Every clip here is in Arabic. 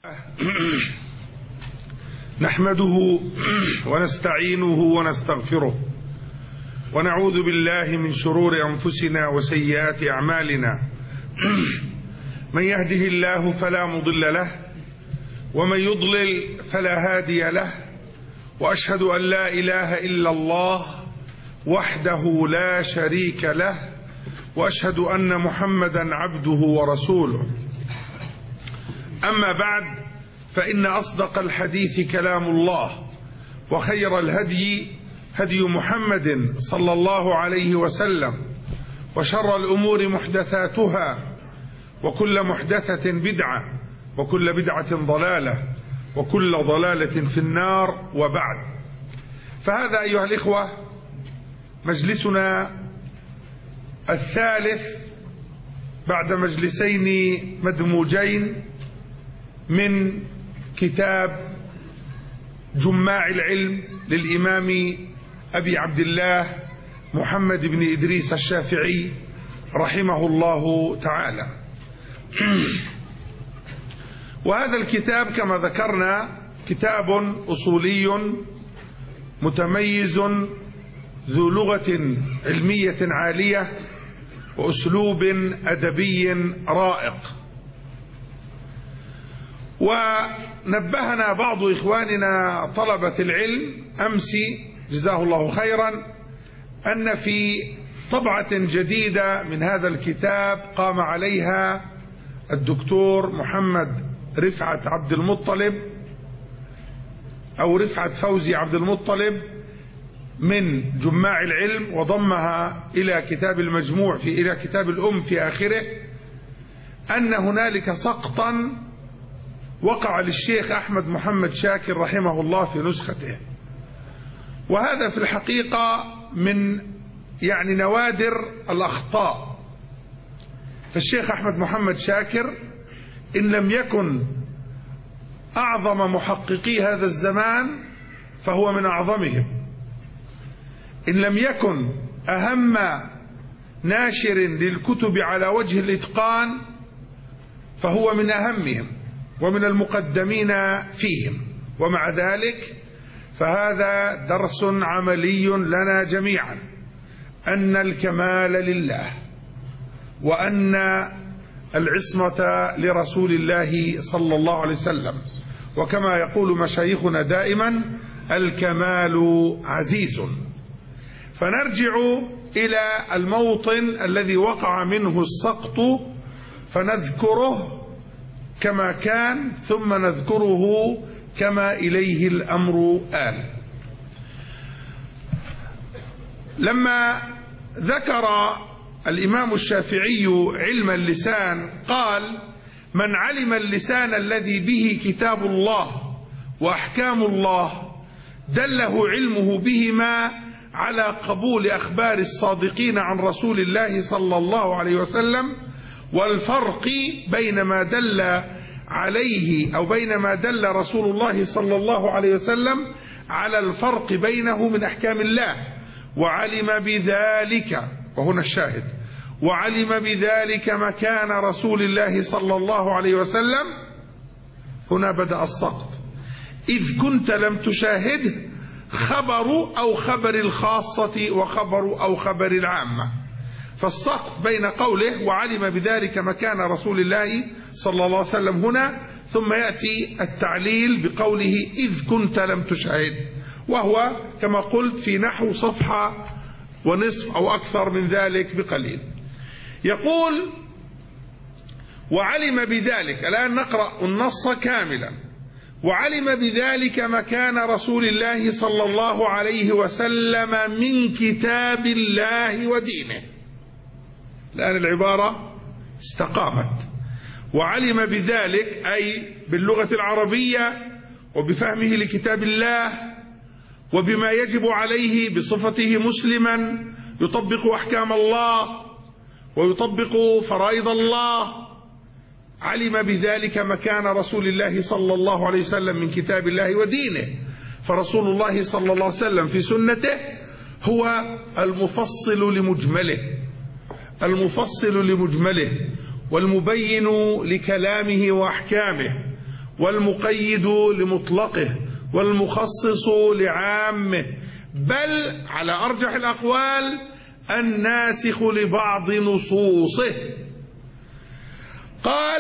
نحمده ونستعينه ونستغفره ونعوذ بالله من شرور أنفسنا وسيئات أعمالنا. من يهده الله فلا مضل له ومن يضلل فلا هادي له، وأشهد أن لا إله إلا الله وحده لا شريك له، وأشهد أن محمدا عبده ورسوله. أما بعد، فإن أصدق الحديث كلام الله، وخير الهدي هدي محمد صلى الله عليه وسلم، وشر الأمور محدثاتها، وكل محدثة بدعة، وكل بدعة ضلالة، وكل ضلالة في النار. وبعد، فهذا أيها الإخوة مجلسنا الثالث بعد مجلسين مدموجين من كتاب جماع العلم للإمام أبي عبد الله محمد بن إدريس الشافعي رحمه الله تعالى. وهذا الكتاب كما ذكرنا كتاب أصولي متميز ذو لغة علمية عالية وأسلوب أدبي رائق. ونبهنا بعض إخواننا طلبة العلم أمس جزاه الله خيرا أن في طبعة جديدة من هذا الكتاب قام عليها الدكتور محمد رفعت عبد المطلب أو رفعت فوزي عبد المطلب من جماع العلم، وضمها إلى كتاب المجموع إلى كتاب الأم في آخره، أن هنالك سقطا وقع للشيخ أحمد محمد شاكر رحمه الله في نسخته. وهذا في الحقيقة من نوادر الأخطاء. فالشيخ أحمد محمد شاكر إن لم يكن أعظم محققي هذا الزمان فهو من أعظمهم، إن لم يكن أهم ناشر للكتب على وجه الإتقان فهو من أهمهم ومن المقدمين فيهم. ومع ذلك فهذا درس عملي لنا جميعا أن الكمال لله، وأن العصمة لرسول الله صلى الله عليه وسلم، وكما يقول مشايخنا دائما الكمال عزيز. فنرجع إلى الموطن الذي وقع منه السقط فنذكره كما كان، ثم نذكره كما إليه الأمر آل. لما ذكر الإمام الشافعي علم اللسان قال: من علم اللسان الذي به كتاب الله وأحكام الله دله علمه بهما على قبول أخبار الصادقين عن رسول الله صلى الله عليه وسلم، والفرق بين ما دل عليه أو بين ما دل رسول الله صلى الله عليه وسلم على الفرق بينه من أحكام الله. وعلم بذلك، وهنا الشاهد، وعلم بذلك مكان رسول الله صلى الله عليه وسلم. هنا بدأ السقط، إذ كنت لم تشاهده خبر أو خبر الخاصة وخبر أو خبر العامة. فالسقط بين قوله وعلم بذلك مكان رسول الله صلى الله عليه وسلم هنا، ثم يأتي التعليل بقوله إذ كنت لم تشاهد، وهو كما قلت في نحو صفحة ونصف أو أكثر من ذلك بقليل. يقول وعلم بذلك، الآن نقرأ النص كاملا. وعلم بذلك مكان رسول الله صلى الله عليه وسلم من كتاب الله ودينه. الآن العبارة استقامت. وعلم بذلك أي باللغة العربية وبفهمه لكتاب الله وبما يجب عليه بصفته مسلما يطبق أحكام الله ويطبق فرائض الله. علم بذلك مكان رسول الله صلى الله عليه وسلم من كتاب الله ودينه. فرسول الله صلى الله عليه وسلم في سنته هو المفصل لمجمله، المفصل لمجمله والمبين لكلامه وأحكامه والمقيد لمطلقه والمخصص لعامه، بل على أرجح الأقوال الناسخ لبعض نصوصه. قال: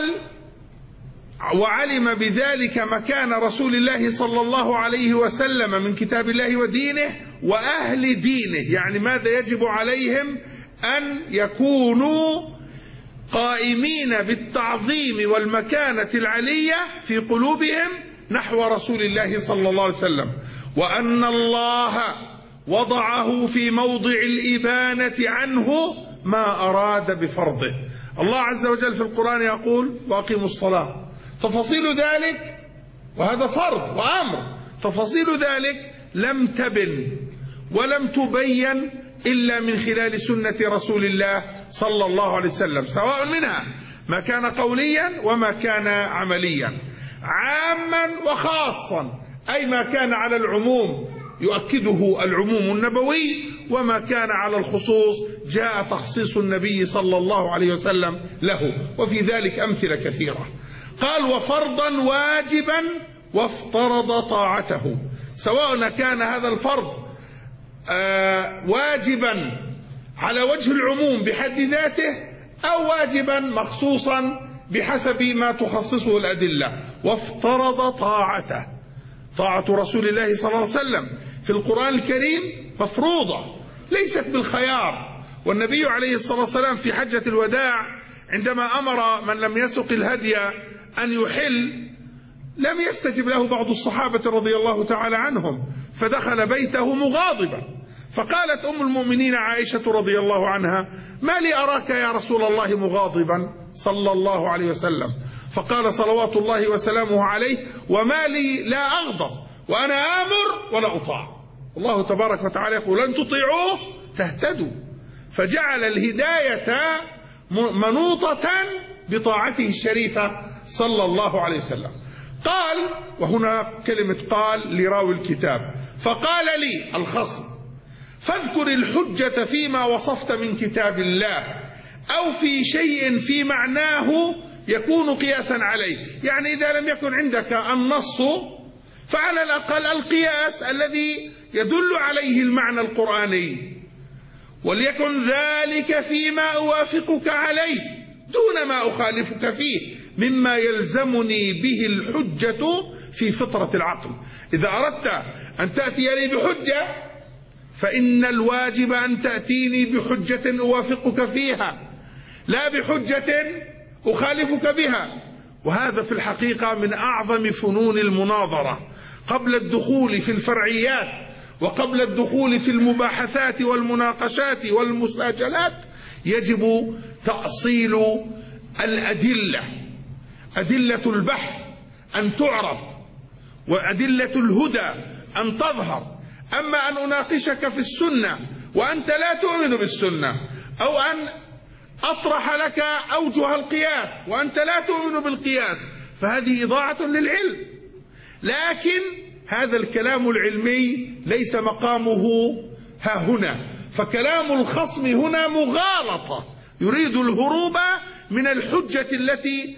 وعلم بذلك مكان رسول الله صلى الله عليه وسلم من كتاب الله ودينه وأهل دينه، يعني ماذا يجب عليهم أن يكونوا قائمين بالتعظيم والمكانة العلية في قلوبهم نحو رسول الله صلى الله عليه وسلم، وأن الله وضعه في موضع الإبانة عنه ما أراد بفرضه. الله عز وجل في القرآن يقول: وأقيموا الصلاة. تفاصيل ذلك، وهذا فرض وأمر، تفاصيل ذلك لم تبن ولم تبين إلا من خلال سنة رسول الله صلى الله عليه وسلم، سواء منها ما كان قوليا وما كان عمليا، عاما وخاصا، أي ما كان على العموم يؤكده العموم النبوي، وما كان على الخصوص جاء تخصيص النبي صلى الله عليه وسلم له، وفي ذلك أمثلة كثيرة. قال: وفرضا واجبا وافترض طاعته، سواء كان هذا الفرض واجبا على وجه العموم بحد ذاته أو واجبا مخصوصا بحسب ما تخصصه الأدلة. وافترض طاعته، طاعة رسول الله صلى الله عليه وسلم في القرآن الكريم مفروضة ليست بالخيار. والنبي عليه الصلاة والسلام في حجة الوداع عندما أمر من لم يسق الهدي أن يحل لم يستجب له بعض الصحابة رضي الله تعالى عنهم، فدخل بيته مغاضبا، فقالت أم المؤمنين عائشة رضي الله عنها: ما لي أراك يا رسول الله مغاضبا صلى الله عليه وسلم؟ فقال صلوات الله وسلامه عليه: وما لي لا أغضب وأنا آمر ولا أطاع. الله تبارك وتعالى يقول: لن تطيعوه تهتدوا، فجعل الهداية منوطة بطاعته الشريفة صلى الله عليه وسلم. قال، وهنا كلمة قال لراوي الكتاب: فقال لي الخصم: فاذكر الحجة فيما وصفت من كتاب الله أو في شيء في معناه يكون قياسا عليه. يعني إذا لم يكن عندك النص فعلى الأقل القياس الذي يدل عليه المعنى القرآني، وليكن ذلك فيما أوافقك عليه دون ما أخالفك فيه مما يلزمني به الحجة في فطرة العقل. إذا أردت أن تأتي لي بحجة فإن الواجب أن تأتيني بحجة أوافقك فيها، لا بحجة أخالفك بها. وهذا في الحقيقة من أعظم فنون المناظرة. قبل الدخول في الفرعيات وقبل الدخول في المباحثات والمناقشات والمساجلات يجب تأصيل الأدلة، أدلة البحث أن تعرف، وأدلة الهدى أن تظهر. أما أن أناقشك في السنة وأنت لا تؤمن بالسنة، أو أن أطرح لك أوجه القياس وأنت لا تؤمن بالقياس، فهذه إضاعة للعلم. لكن هذا الكلام العلمي ليس مقامه ها هنا، فكلام الخصم هنا مغالطة، يريد الهروب من الحجة التي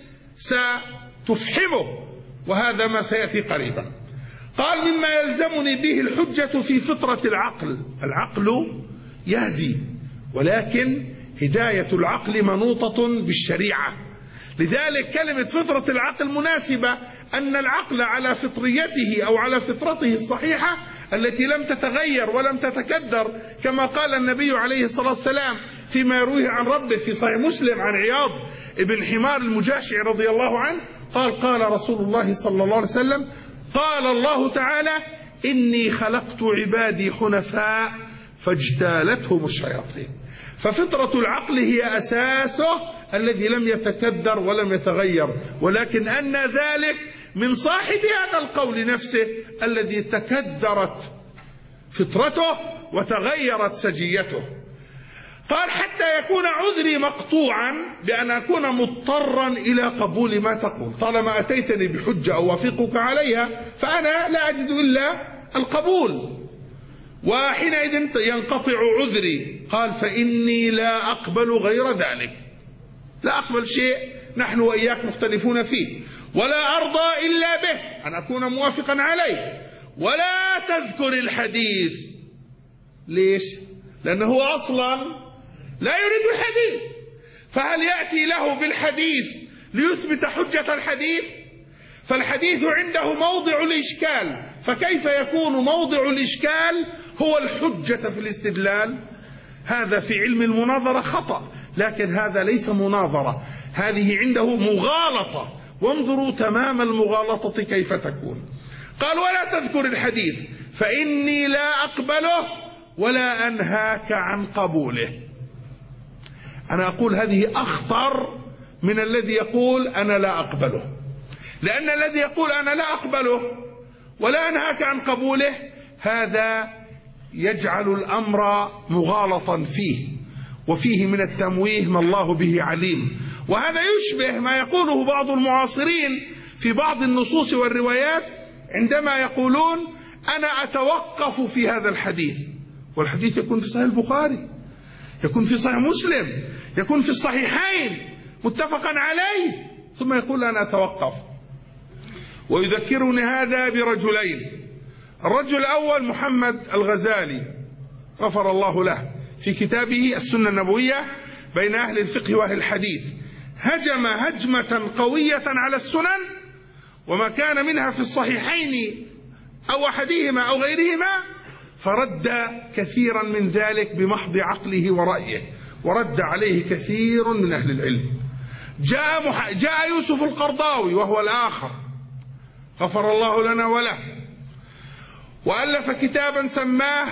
ستفحمه، وهذا ما سيأتي قريبا. قال: مما يلزمني به الحجة في فطرة العقل. العقل يهدي، ولكن هداية العقل منوطة بالشريعة، لذلك كلمة فطرة العقل مناسبة، أن العقل على فطريته أو على فطرته الصحيحة التي لم تتغير ولم تتكدر، كما قال النبي عليه الصلاة والسلام فيما يرويه عن ربه في صحيح مسلم عن عياض بن حمار المجاشعي رضي الله عنه قال: قال رسول الله صلى الله عليه وسلم: قال الله تعالى: إني خلقت عبادي حنفاء فاجتالتهم الشياطين. ففطرة العقل هي أساسه الذي لم يتكدر ولم يتغير، ولكن أن ذلك من صاحب هذا القول نفسه الذي تكدرت فطرته وتغيرت سجيته. قال: حتى يكون عذري مقطوعا بأن أكون مضطرا إلى قبول ما تقول، طالما أتيتني بحجة أوافقك عليها فأنا لا أجد إلا القبول، وحينئذ ينقطع عذري. قال: فإني لا أقبل غير ذلك، لا أقبل شيء نحن وإياك مختلفون فيه، ولا أرضى إلا به، أن أكون موافقا عليه، ولا تذكر الحديث. ليش؟ لأنه أصلا لا يريد الحديث، فهل يأتي له بالحديث ليثبت حجة الحديث؟ فالحديث عنده موضع الإشكال، فكيف يكون موضع الإشكال هو الحجة في الاستدلال؟ هذا في علم المناظرة خطأ، لكن هذا ليس مناظرة، هذه عنده مغالطة، وانظروا تمام المغالطة كيف تكون. قال: ولا تذكر الحديث فإني لا أقبله ولا أنهاك عن قبوله. أنا أقول هذه أخطر من الذي يقول أنا لا أقبله، لأن الذي يقول أنا لا أقبله ولا أنهاك عن قبوله هذا يجعل الأمر مغالطا فيه، وفيه من التمويه ما الله به عليم. وهذا يشبه ما يقوله بعض المعاصرين في بعض النصوص والروايات عندما يقولون أنا أتوقف في هذا الحديث، والحديث يكون في صحيح البخاري، يكون في صحيح مسلم، يكون في الصحيحين متفقا عليه، ثم يقول أنا أتوقف. ويذكرني هذا برجلين. الرجل الأول محمد الغزالي غفر الله له، في كتابه السنة النبوية بين أهل الفقه وأهل الحديث هجم هجمة قوية على السنن وما كان منها في الصحيحين أو أحدهما أو غيرهما، فرد كثيرا من ذلك بمحض عقله ورأيه، ورد عليه كثير من أهل العلم. جاء يوسف القرضاوي وهو الآخر غفر الله لنا وله، وألف كتابا سماه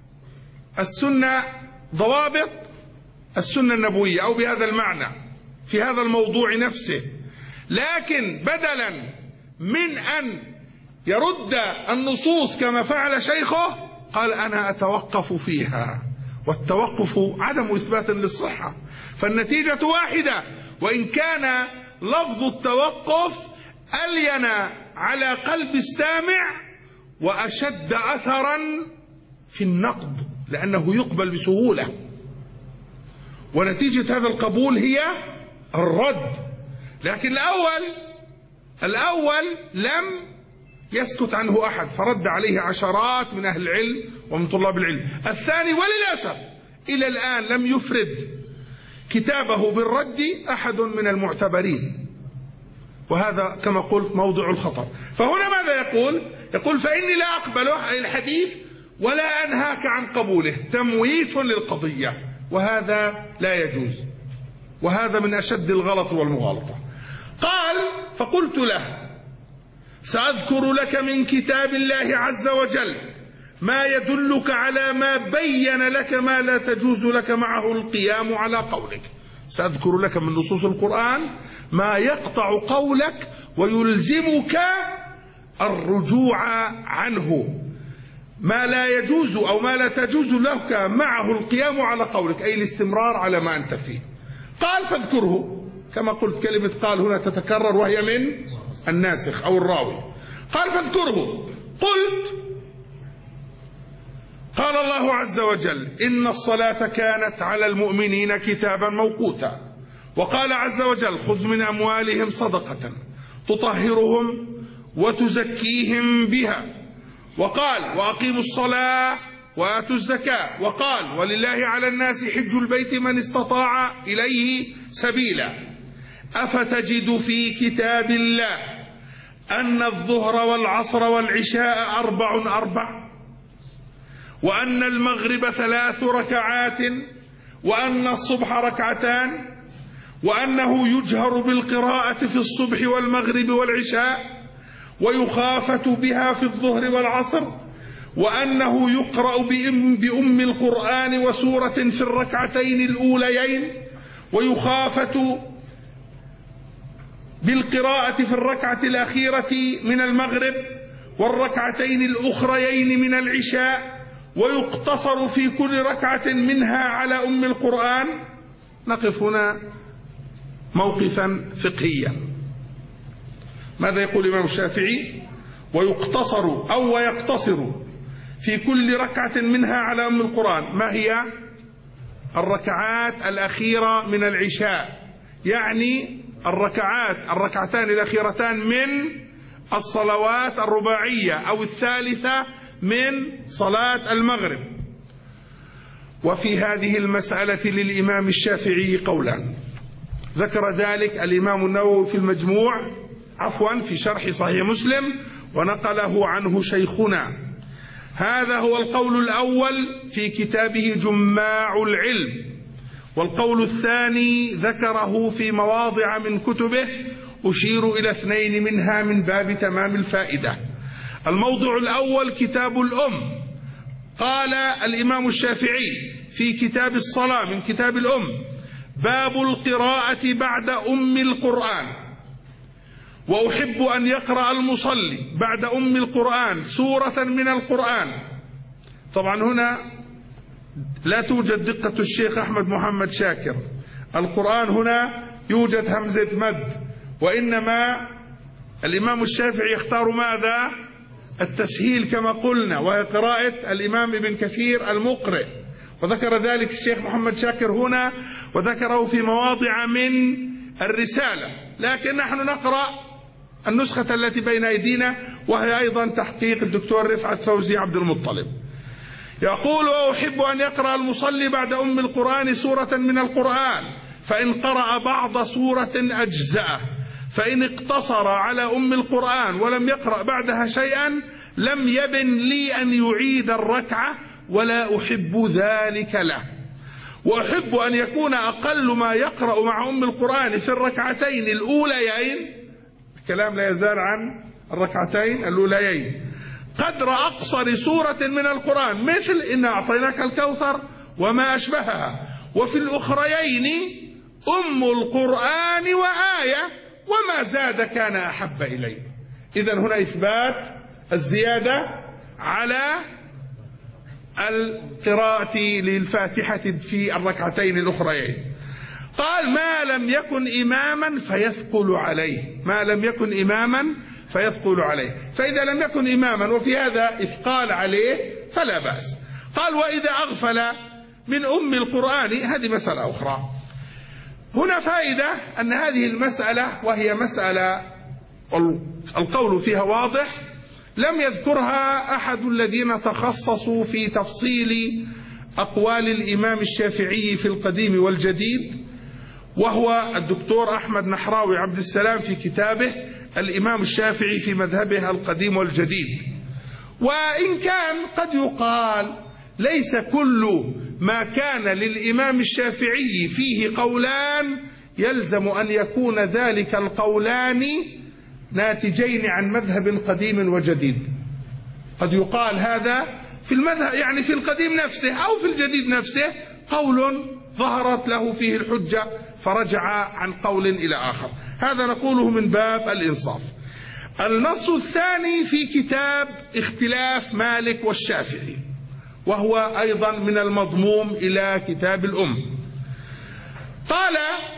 السنة، ضوابط السنة النبوية، أو بهذا المعنى في هذا الموضوع نفسه. لكن بدلا من أن يرد النصوص كما فعل شيخه قال أنا أتوقف فيها، والتوقف عدم إثبات للصحة، فالنتيجة واحدة، وإن كان لفظ التوقف ألين على قلب السامع وأشد أثرا في النقد، لأنه يقبل بسهولة، ونتيجة هذا القبول هي الرد. لكن الأول لم يسكت عنه أحد، فرد عليه عشرات من أهل العلم ومن طلاب العلم. الثاني وللأسف إلى الآن لم يفرد كتابه بالرد أحد من المعتبرين، وهذا كما قلت موضع الخطر. فهنا ماذا يقول فإني لا أقبل الحديث ولا أنهاك عن قبوله، تمويت للقضية، وهذا لا يجوز، وهذا من أشد الغلط والمغالطة. قال: فقلت له: سأذكر لك من كتاب الله عز وجل ما يدلك على ما بين لك ما لا تجوز لك معه القيام على قولك. سأذكر لك من نصوص القرآن ما يقطع قولك ويلزمك الرجوع عنه، ما لا يجوز أو ما لا تجوز لك معه القيام على قولك، أي الاستمرار على ما أنت فيه. قال: فاذكره. كما قلت كلمة قال هنا تتكرر وهي من الناسخ أو الراوي. قال: فاذكره. قلت: قال الله عز وجل: إن الصلاة كانت على المؤمنين كتابا موقوتا. وقال عز وجل: خذ من أموالهم صدقة تطهرهم وتزكيهم بها. وقال: وأقيموا الصلاة وآتوا الزكاة. وقال: ولله على الناس حج البيت من استطاع إليه سبيلا. أفتجد في كتاب الله أن الظهر والعصر والعشاء 4 وأن المغرب 3 ركعات وأن الصبح 2 ركعتان وأنه يجهر بالقراءة في الصبح والمغرب والعشاء ويخافت بها في الظهر والعصر وأنه يقرأ بأم القرآن وسورة في الركعتين الأوليين ويخافت بالقراءة في الركعة الأخيرة من المغرب والركعتين الأخريين من العشاء ويقتصر في كل ركعة منها على أم القرآن. نقف هنا موقفا فقهيا. ماذا يقول الإمام الشافعي؟ ويقتصر أو ويقتصر في كل ركعة منها على أم القرآن. ما هي؟ الركعات الأخيرة من العشاء، يعني الركعتان الأخيرتان من الصلوات الرباعية أو الثالثة من صلاة المغرب. وفي هذه المسألة للإمام الشافعي قولان، ذكر ذلك الإمام النووي في المجموع في شرح صحيح مسلم، ونقله عنه شيخنا. هذا هو القول الأول في كتابه جماع العلم، والقول الثاني ذكره في مواضع من كتبه أشير إلى 2 منها من باب تمام الفائدة. الموضع الأول كتاب الأم، قال الإمام الشافعي في كتاب الصلاة من كتاب الأم: باب القراءة بعد أم القرآن، وأحب أن يقرأ المصلي بعد أم القرآن سورة من القرآن. طبعا هنا لا توجد دقة الشيخ أحمد محمد شاكر، القرآن هنا يوجد همزة مد، وإنما الإمام الشافعي يختار ماذا؟ التسهيل كما قلنا، وهي قراءة الإمام ابن كثير المقرئ، وذكر ذلك الشيخ محمد شاكر هنا، وذكره في مواضع من الرسالة. لكن نحن نقرأ النسخة التي بين أيدينا، وهي أيضا تحقيق الدكتور رفعت فوزي عبد المطلب. يقول: وأحب أن يقرأ المصلي بعد أم القرآن سورة من القرآن، فإن قرأ بعض سورة أجزأه، فإن اقتصر على أم القرآن ولم يقرأ بعدها شيئا لم يبن لي أن يعيد الركعة، ولا أحب ذلك له. وأحب أن يكون أقل ما يقرأ مع أم القرآن في الركعتين الأوليين، الكلام لا يزال عن الركعتين الأوليين، قدر أقصر سورة من القرآن، مثل إنا أعطيناك الكوثر وما أشبهها، وفي الأخريين أم القرآن وآية، وما زاد كان أحب إليه. إذن هنا إثبات الزيادة على القراءة للفاتحة في الركعتين الأخريين. قال: ما لم يكن إماما فيثقل عليه، ما لم يكن إماما فيثقل عليه، فإذا لم يكن إماما وفي هذا إثقال عليه فلا بأس. قال: وإذا أغفل من أم القرآن، هذه مسألة أخرى. هنا فائدة أن هذه المسألة، وهي مسألة القول فيها واضح، لم يذكرها أحد الذين تخصصوا في تفصيل أقوال الإمام الشافعي في القديم والجديد، وهو الدكتور أحمد نحراوي عبد السلام في كتابه الإمام الشافعي في مذهبه القديم والجديد. وإن كان قد يقال ليس كل ما كان للإمام الشافعي فيه قولان يلزم أن يكون ذلك القولان ناتجين عن مذهب قديم وجديد. قد يقال هذا في المذهب، يعني في القديم نفسه أو في الجديد نفسه، قول ظهرت له فيه الحجة فرجع عن قول إلى آخر. هذا نقوله من باب الإنصاف. النص الثاني في كتاب اختلاف مالك والشافعي، وهو أيضا من المضموم إلى كتاب الأم. قال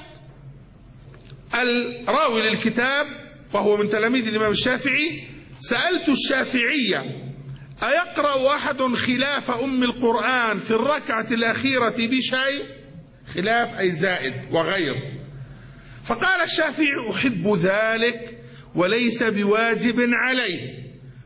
الراوي للكتاب وهو من تلاميذ الإمام الشافعي: سألت الشافعية أيقرأ أحد خلاف أم القرآن في الركعة الأخيرة بشيء؟ خلاف أي زائد وغير. فقال الشافعي: أحب ذلك وليس بواجب عليه.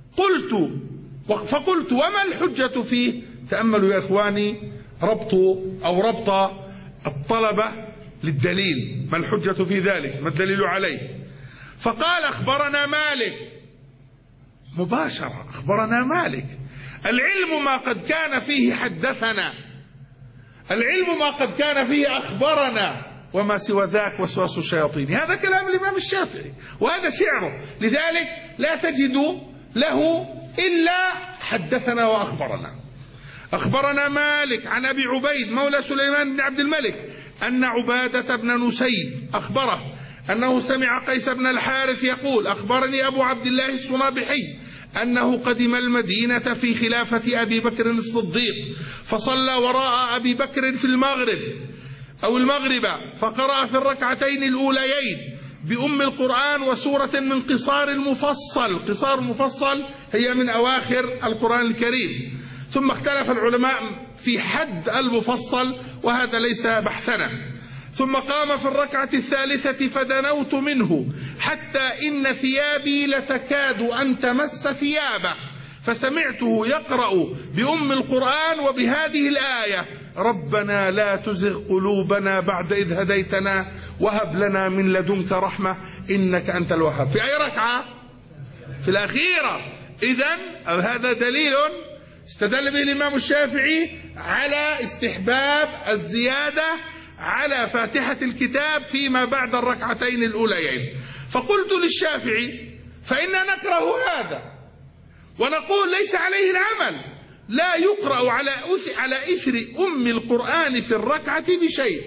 فقلت: وما الحجة فيه؟ تأملوا يا إخواني ربط الطلبة للدليل، ما الحجة في ذلك؟ ما الدليل عليه؟ فقال: أخبرنا مالك. مباشرة أخبرنا مالك. العلم ما قد كان فيه حدثنا، العلم ما قد كان فيه أخبرنا، وما سوى ذاك وسواس الشياطين. هذا كلام الإمام الشافعي وهذا شعره، لذلك لا تجد له إلا حدثنا وأخبرنا. أخبرنا مالك عن أبي عبيد مولى سليمان بن عبد الملك أن عبادة بن نسيب أخبره أنه سمع قيس بن الحارث يقول: أخبرني أبو عبد الله الصنابحي أنه قدم المدينة في خلافة أبي بكر الصديق، فصلى وراء أبي بكر في المغرب أو المغرب، فقرأ في الركعتين الأوليين بأم القرآن وسورة من قصار المفصل. قصار المفصل هي من أواخر القرآن الكريم. ثم اختلف العلماء في حد المفصل، وهذا ليس بحثنا. ثم قام في الركعة الثالثة فدنوت منه حتى إن ثيابي لتكاد أن تمس ثيابه، فسمعته يقرأ بأم القرآن وبهذه الآية: ربنا لا تزغ قلوبنا بعد إذ هديتنا وهب لنا من لدنك رحمة إنك أنت الوهاب. في أي ركعة؟ في الأخيرة. إذن هذا دليل استدل به الإمام الشافعي على استحباب الزيادة على فاتحة الكتاب فيما بعد الركعتين الأوليين. فقلت للشافعي: فإننا نكره هذا ونقول ليس عليه العمل، لا يقرأ على إثر أم القرآن في الركعة بشيء.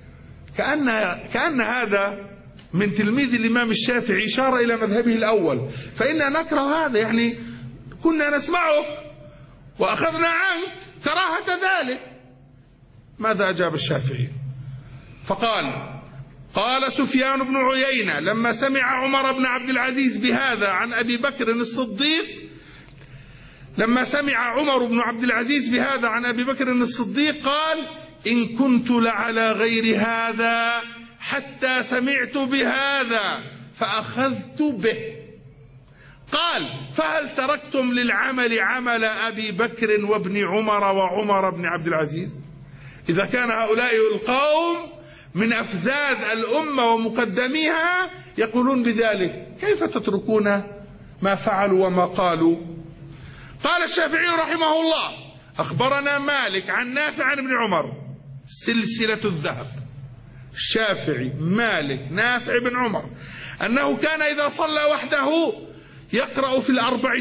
كأن هذا من تلميذ الإمام الشافعي إشارة إلى مذهبه الأول، فإننا نكره هذا، يعني كنا نسمعه وأخذنا عنك كراهة ذلك. ماذا أجاب الشافعي؟ فقال: قال سفيان بن عيينة لما سمع عمر بن عبد العزيز بهذا عن أبي بكر الصديق، لما سمع عمر بن عبد العزيز بهذا عن أبي بكر الصديق قال: إن كنت لعلى غير هذا حتى سمعت بهذا فأخذت به. قال: فهل تركتم للعمل عمل أبي بكر وابن عمر وعمر بن عبد العزيز؟ إذا كان هؤلاء القوم من أفذاذ الأمة ومقدميها يقولون بذلك، كيف تتركون ما فعلوا وما قالوا؟ قال الشافعي رحمه الله: أخبرنا مالك عن نافع عن ابن عمر، سلسلة الذهب، الشافعي مالك نافع بن عمر، أنه كان إذا صلى وحده يقرأ في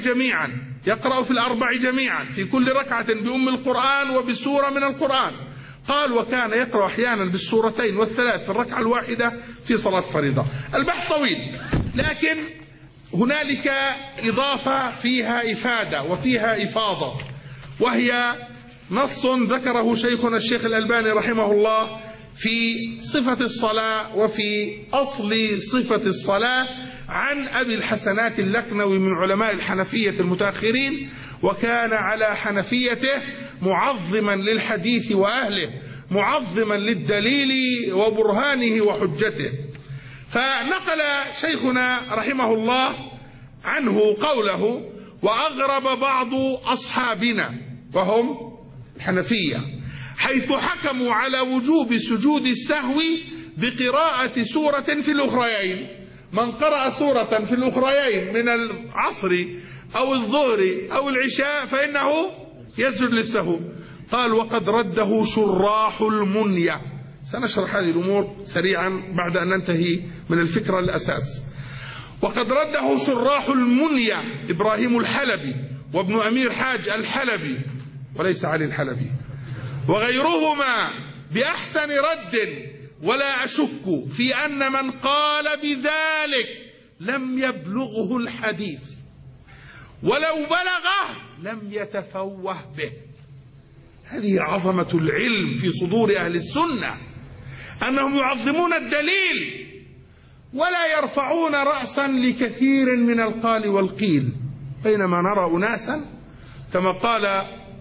الأربع جميعا في كل ركعة بأم القرآن وبسورة من القرآن. قال: وكان يقرأ أحيانا بالسورتين والثلاث في الركعة الواحدة في صلاة فريضة. البحث طويل، لكن هنالك إضافة فيها إفادة وفيها إفاضة، وهي نص ذكره شيخنا الشيخ الألباني رحمه الله في صفة الصلاة وفي أصل صفة الصلاة عن أبي الحسنات اللكنوي من علماء الحنفية المتأخرين، وكان على حنفيته معظما للحديث وأهله، معظما للدليل وبرهانه وحجته. فنقل شيخنا رحمه الله عنه قوله: وأغرب بعض أصحابنا وهم الحنفية حيث حكموا على وجوب سجود السهو بقراءة سورة في الأخريين. من قرأ سورة في الأخريين من العصر أو الظهر أو العشاء فإنه يسجد للسهو. قال: وقد رده شراح المنية. سنشرح هذه الأمور سريعا بعد أن ننتهي من الفكرة الأساس. وقد رده شراح المنية إبراهيم الحلبي وابن أمير حاج الحلبي وليس علي الحلبي وغيرهما بأحسن رد، ولا أشك في أن من قال بذلك لم يبلغه الحديث، ولو بلغه لم يتفوه به. هذه عظمة العلم في صدور أهل السنة، أنهم يعظمون الدليل ولا يرفعون رأسا لكثير من القال والقيل، بينما نرى أناسا كما قال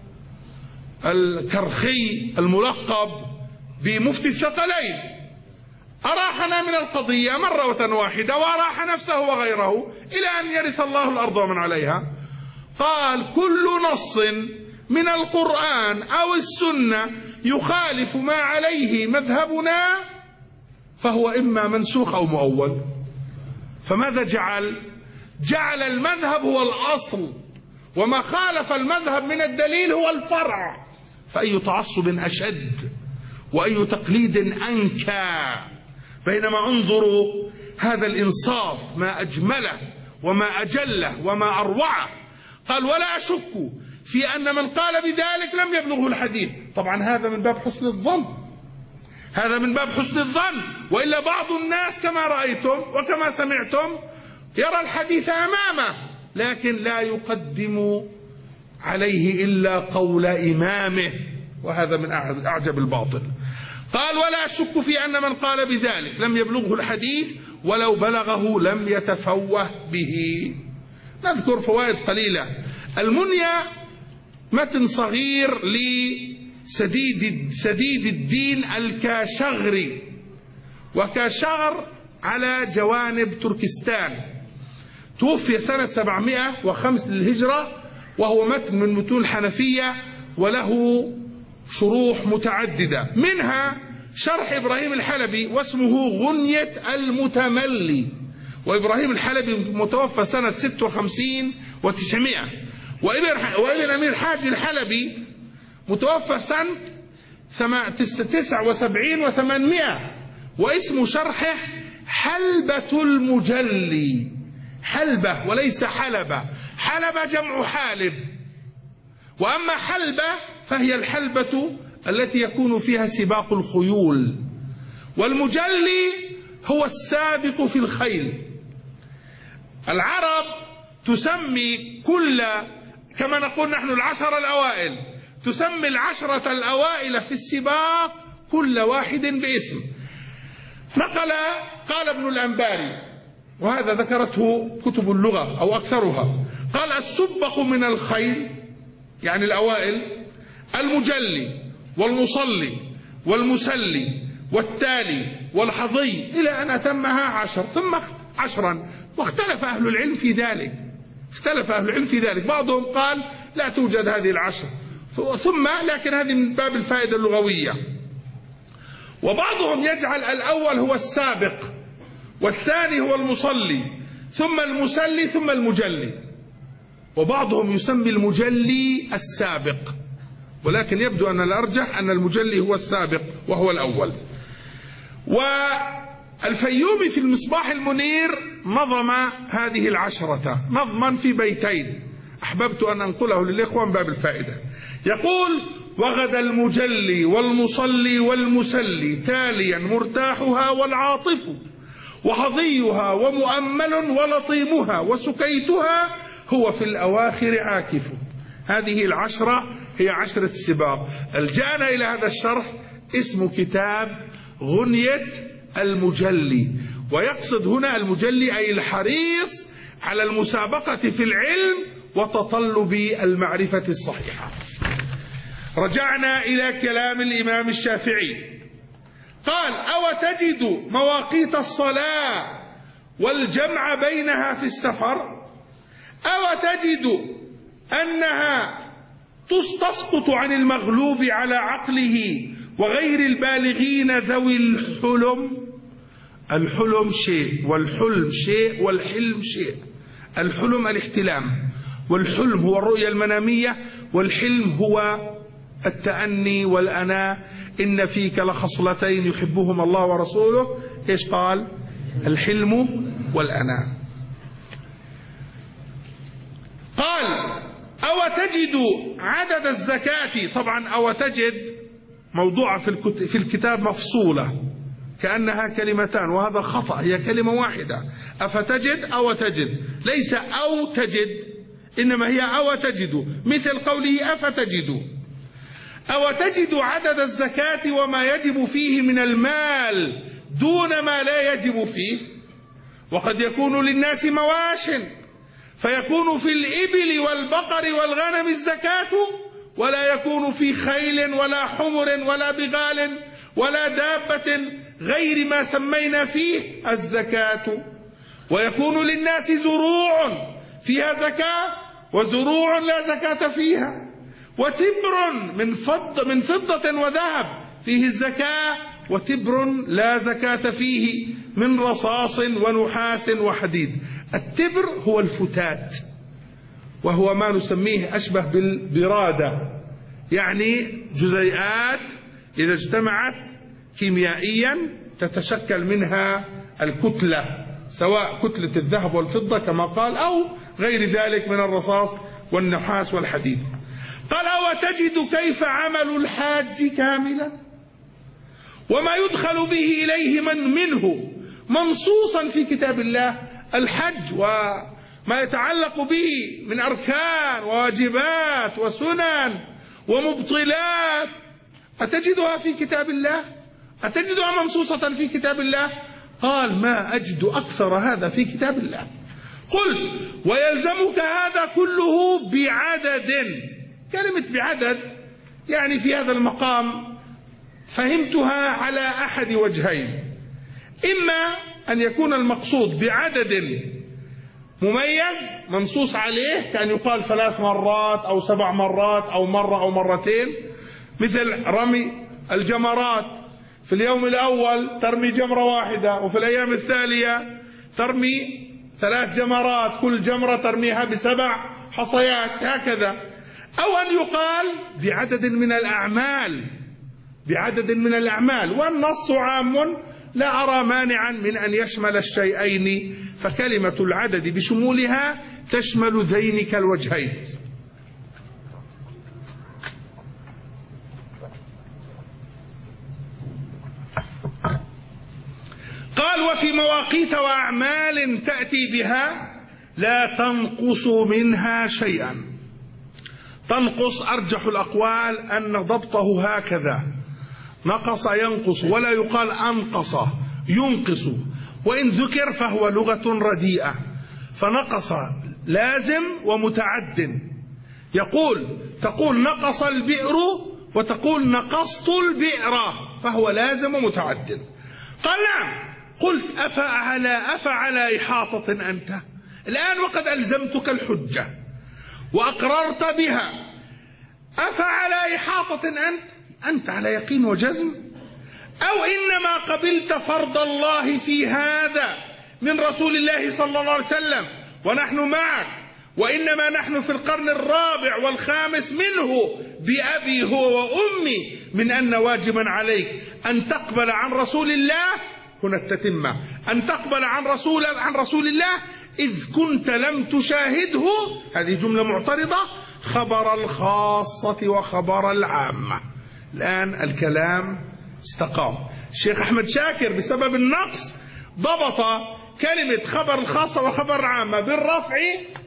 الكرخي الملقب بمفتي الثقلين: أراحنا من القضية مرة واحدة وأراح نفسه وغيره إلى أن يرث الله الأرض ومن عليها. قال: كل نص من القرآن أو السنة يخالف ما عليه مذهبنا فهو إما منسوخ أو مؤول. فماذا جعل المذهب هو الأصل، وما خالف المذهب من الدليل هو الفرع. فأي تعصب أشد وأي تقليد أنكى. بينما انظروا هذا الإنصاف ما أجمله وما أجله وما أروعه. قال: ولا أشك في أن من قال بذلك لم يبلغه الحديث. طبعا هذا من باب حسن الظن، هذا من باب حسن الظن، وإلا بعض الناس كما رأيتم وكما سمعتم يرى الحديث أمامه لكن لا يقدم عليه إلا قول إمامه، وهذا من أعجب الباطل. قال: ولا أشك في أن من قال بذلك لم يبلغه الحديث ولو بلغه لم يتفوه به. نذكر فوائد قليلة. المنية متن صغير لسديد الدين الكاشغري وكشغر على جوانب تركستان. توفي سنة 705 للهجرة، وهو متن من متون الحنفية، وله شروح متعددة، منها شرح إبراهيم الحلبي واسمه غنية المتملي. وإبراهيم الحلبي متوفى سنة 56 و900، وابن أمير حاج الحلبي متوفى سنة 79 و800، واسم شرحه حلبة المجلي. حلبة وليس حلبة، حلبة جمع حالب، وأما حلبة فهي الحلبة التي يكون فيها سباق الخيول، والمجلي هو السابق في الخيل. العرب تسمي كما نقول نحن 10 الأوائل، تسمي 10 الأوائل في السباق كل واحد باسم. قال ابن الأنباري، وهذا ذكرته كتب اللغة أو أكثرها، قال: السبق من الخيل يعني الأوائل، المجلي والمصلي والمسلي والتالي والحظي، إلى أن أتمها 10 ثم 10. واختلف أهل العلم في ذلك، بعضهم قال لا توجد هذه 10 ثم، لكن هذه من باب الفائدة اللغوية. وبعضهم يجعل الأول هو السابق، والثاني هو المصلي، ثم المسلي، ثم المجلي. وبعضهم يسمي المجلي السابق، ولكن يبدو أن الأرجح أن المجلي هو السابق وهو الأول. والفيومي في المصباح المنير نظم هذه 10 نظما في بيتين، أحببت أن أنقله للإخوة من باب الفائدة. يقول: وغدا المجلي والمصلي والمسلي تاليا مرتاحها والعاطف، وحظيها ومؤمل ولطيمها، وسكيتها هو في الأواخر عاكف. هذه 10 هي 10 السباق. الجأنا إلى هذا الشرح اسم كتاب غنية المجلي، ويقصد هنا المجلي أي الحريص على المسابقة في العلم وتطلب المعرفة الصحيحة. رجعنا إلى كلام الإمام الشافعي، قال: أو تجد مواقيت الصلاة والجمع بينها في السفر، أو تجد أنها تسقط عن المغلوب على عقله وغير البالغين ذوي الحلم. الحلم شيء، والحلم شيء، والحلم شيء. الحلم الاحتلام، والحلم هو الرؤية المنامية، والحلم هو التأني والأناء. إن فيك لخصلتين يحبهما الله ورسوله، إيش قال؟ الحلم والأناء. قال: أو تجد عدد الزكاة. طبعا أو تجد موضوعة في الكتاب مفصولة كأنها كلمتان، وهذا خطأ، هي كلمة واحدة. أفتجد أو تجد، ليس أو تجد، إنما هي أو تجد، مثل قوله أفتجد. أو تجد عدد الزكاة وما يجب فيه من المال دون ما لا يجب فيه. وقد يكون للناس مواش، فيكون في الإبل والبقر والغنم الزكاة، ولا يكون في خيل ولا حمر ولا بغال ولا دابة غير ما سمينا فيه الزكاة. ويكون للناس زروع فيها زكاة، وزروع لا زكاة فيها، وتبر من فضة وذهب فيه الزكاة، وتبر لا زكاة فيه من رصاص ونحاس وحديد. التبر هو الفتات، وهو ما نسميه أشبه بالبرادة، يعني جزيئات إذا اجتمعت كيميائيا تتشكل منها الكتلة، سواء كتلة الذهب والفضة كما قال، أو غير ذلك من الرصاص والنحاس والحديد. قال: وتجد كيف عمل الحاج كاملا، وما يدخل به إليه منه منصوصا في كتاب الله. الحج وما يتعلق به من أركان وواجبات وسنن ومبطلات، أتجدها في كتاب الله؟ أتجدها منصوصة في كتاب الله؟ قال: ما أجد أكثر هذا في كتاب الله. قلت: ويلزمك هذا كله بعدد. كلمة بعدد يعني في هذا المقام فهمتها على أحد وجهين. إما أن يكون المقصود بعدد مميز منصوص عليه، كان يقال 3 مرات أو 7 مرات أو مرة أو مرتين، مثل رمي الجمرات، في اليوم الأول ترمي جمرة واحدة، وفي الأيام التالية ترمي 3 جمرات، كل جمرة ترميها ب7 حصيات هكذا. أو أن يقال بعدد من الأعمال، والنص عام لا أرى مانعا من أن يشمل الشيئين، فكلمة العدد بشمولها تشمل ذينك الوجهين. قال: وفي مواقيت وأعمال تأتي بها لا تنقص منها شيئا. تنقص أرجح الأقوال أن ضبطه هكذا، نقص ينقص، ولا يقال أنقص ينقص، وإن ذكر فهو لغة رديئة، فنقص لازم ومتعد. تقول نقص البئر وتقول نقصت البئر، فهو لازم ومتعد. قال: نعم. قلت: أفعلى إحاطة أنت الآن وقد ألزمتك الحجة وأقررت بها، أفعلى إحاطة أنت على يقين وجزم، أو إنما قبلت فرض الله في هذا من رسول الله صلى الله عليه وسلم ونحن معك، وإنما نحن في القرن الرابع والخامس منه بأبي هو وأمي، من أن واجبا عليك أن تقبل عن رسول الله، هنا التتمة، أن تقبل عن رسول الله إذ كنت لم تشاهده، هذه جملة معترضة، خبر الخاصة وخبر العامة. الآن الكلام استقام. الشيخ أحمد شاكر بسبب النقص ضبط كلمة خبر الخاصة وخبر العامة بالرفع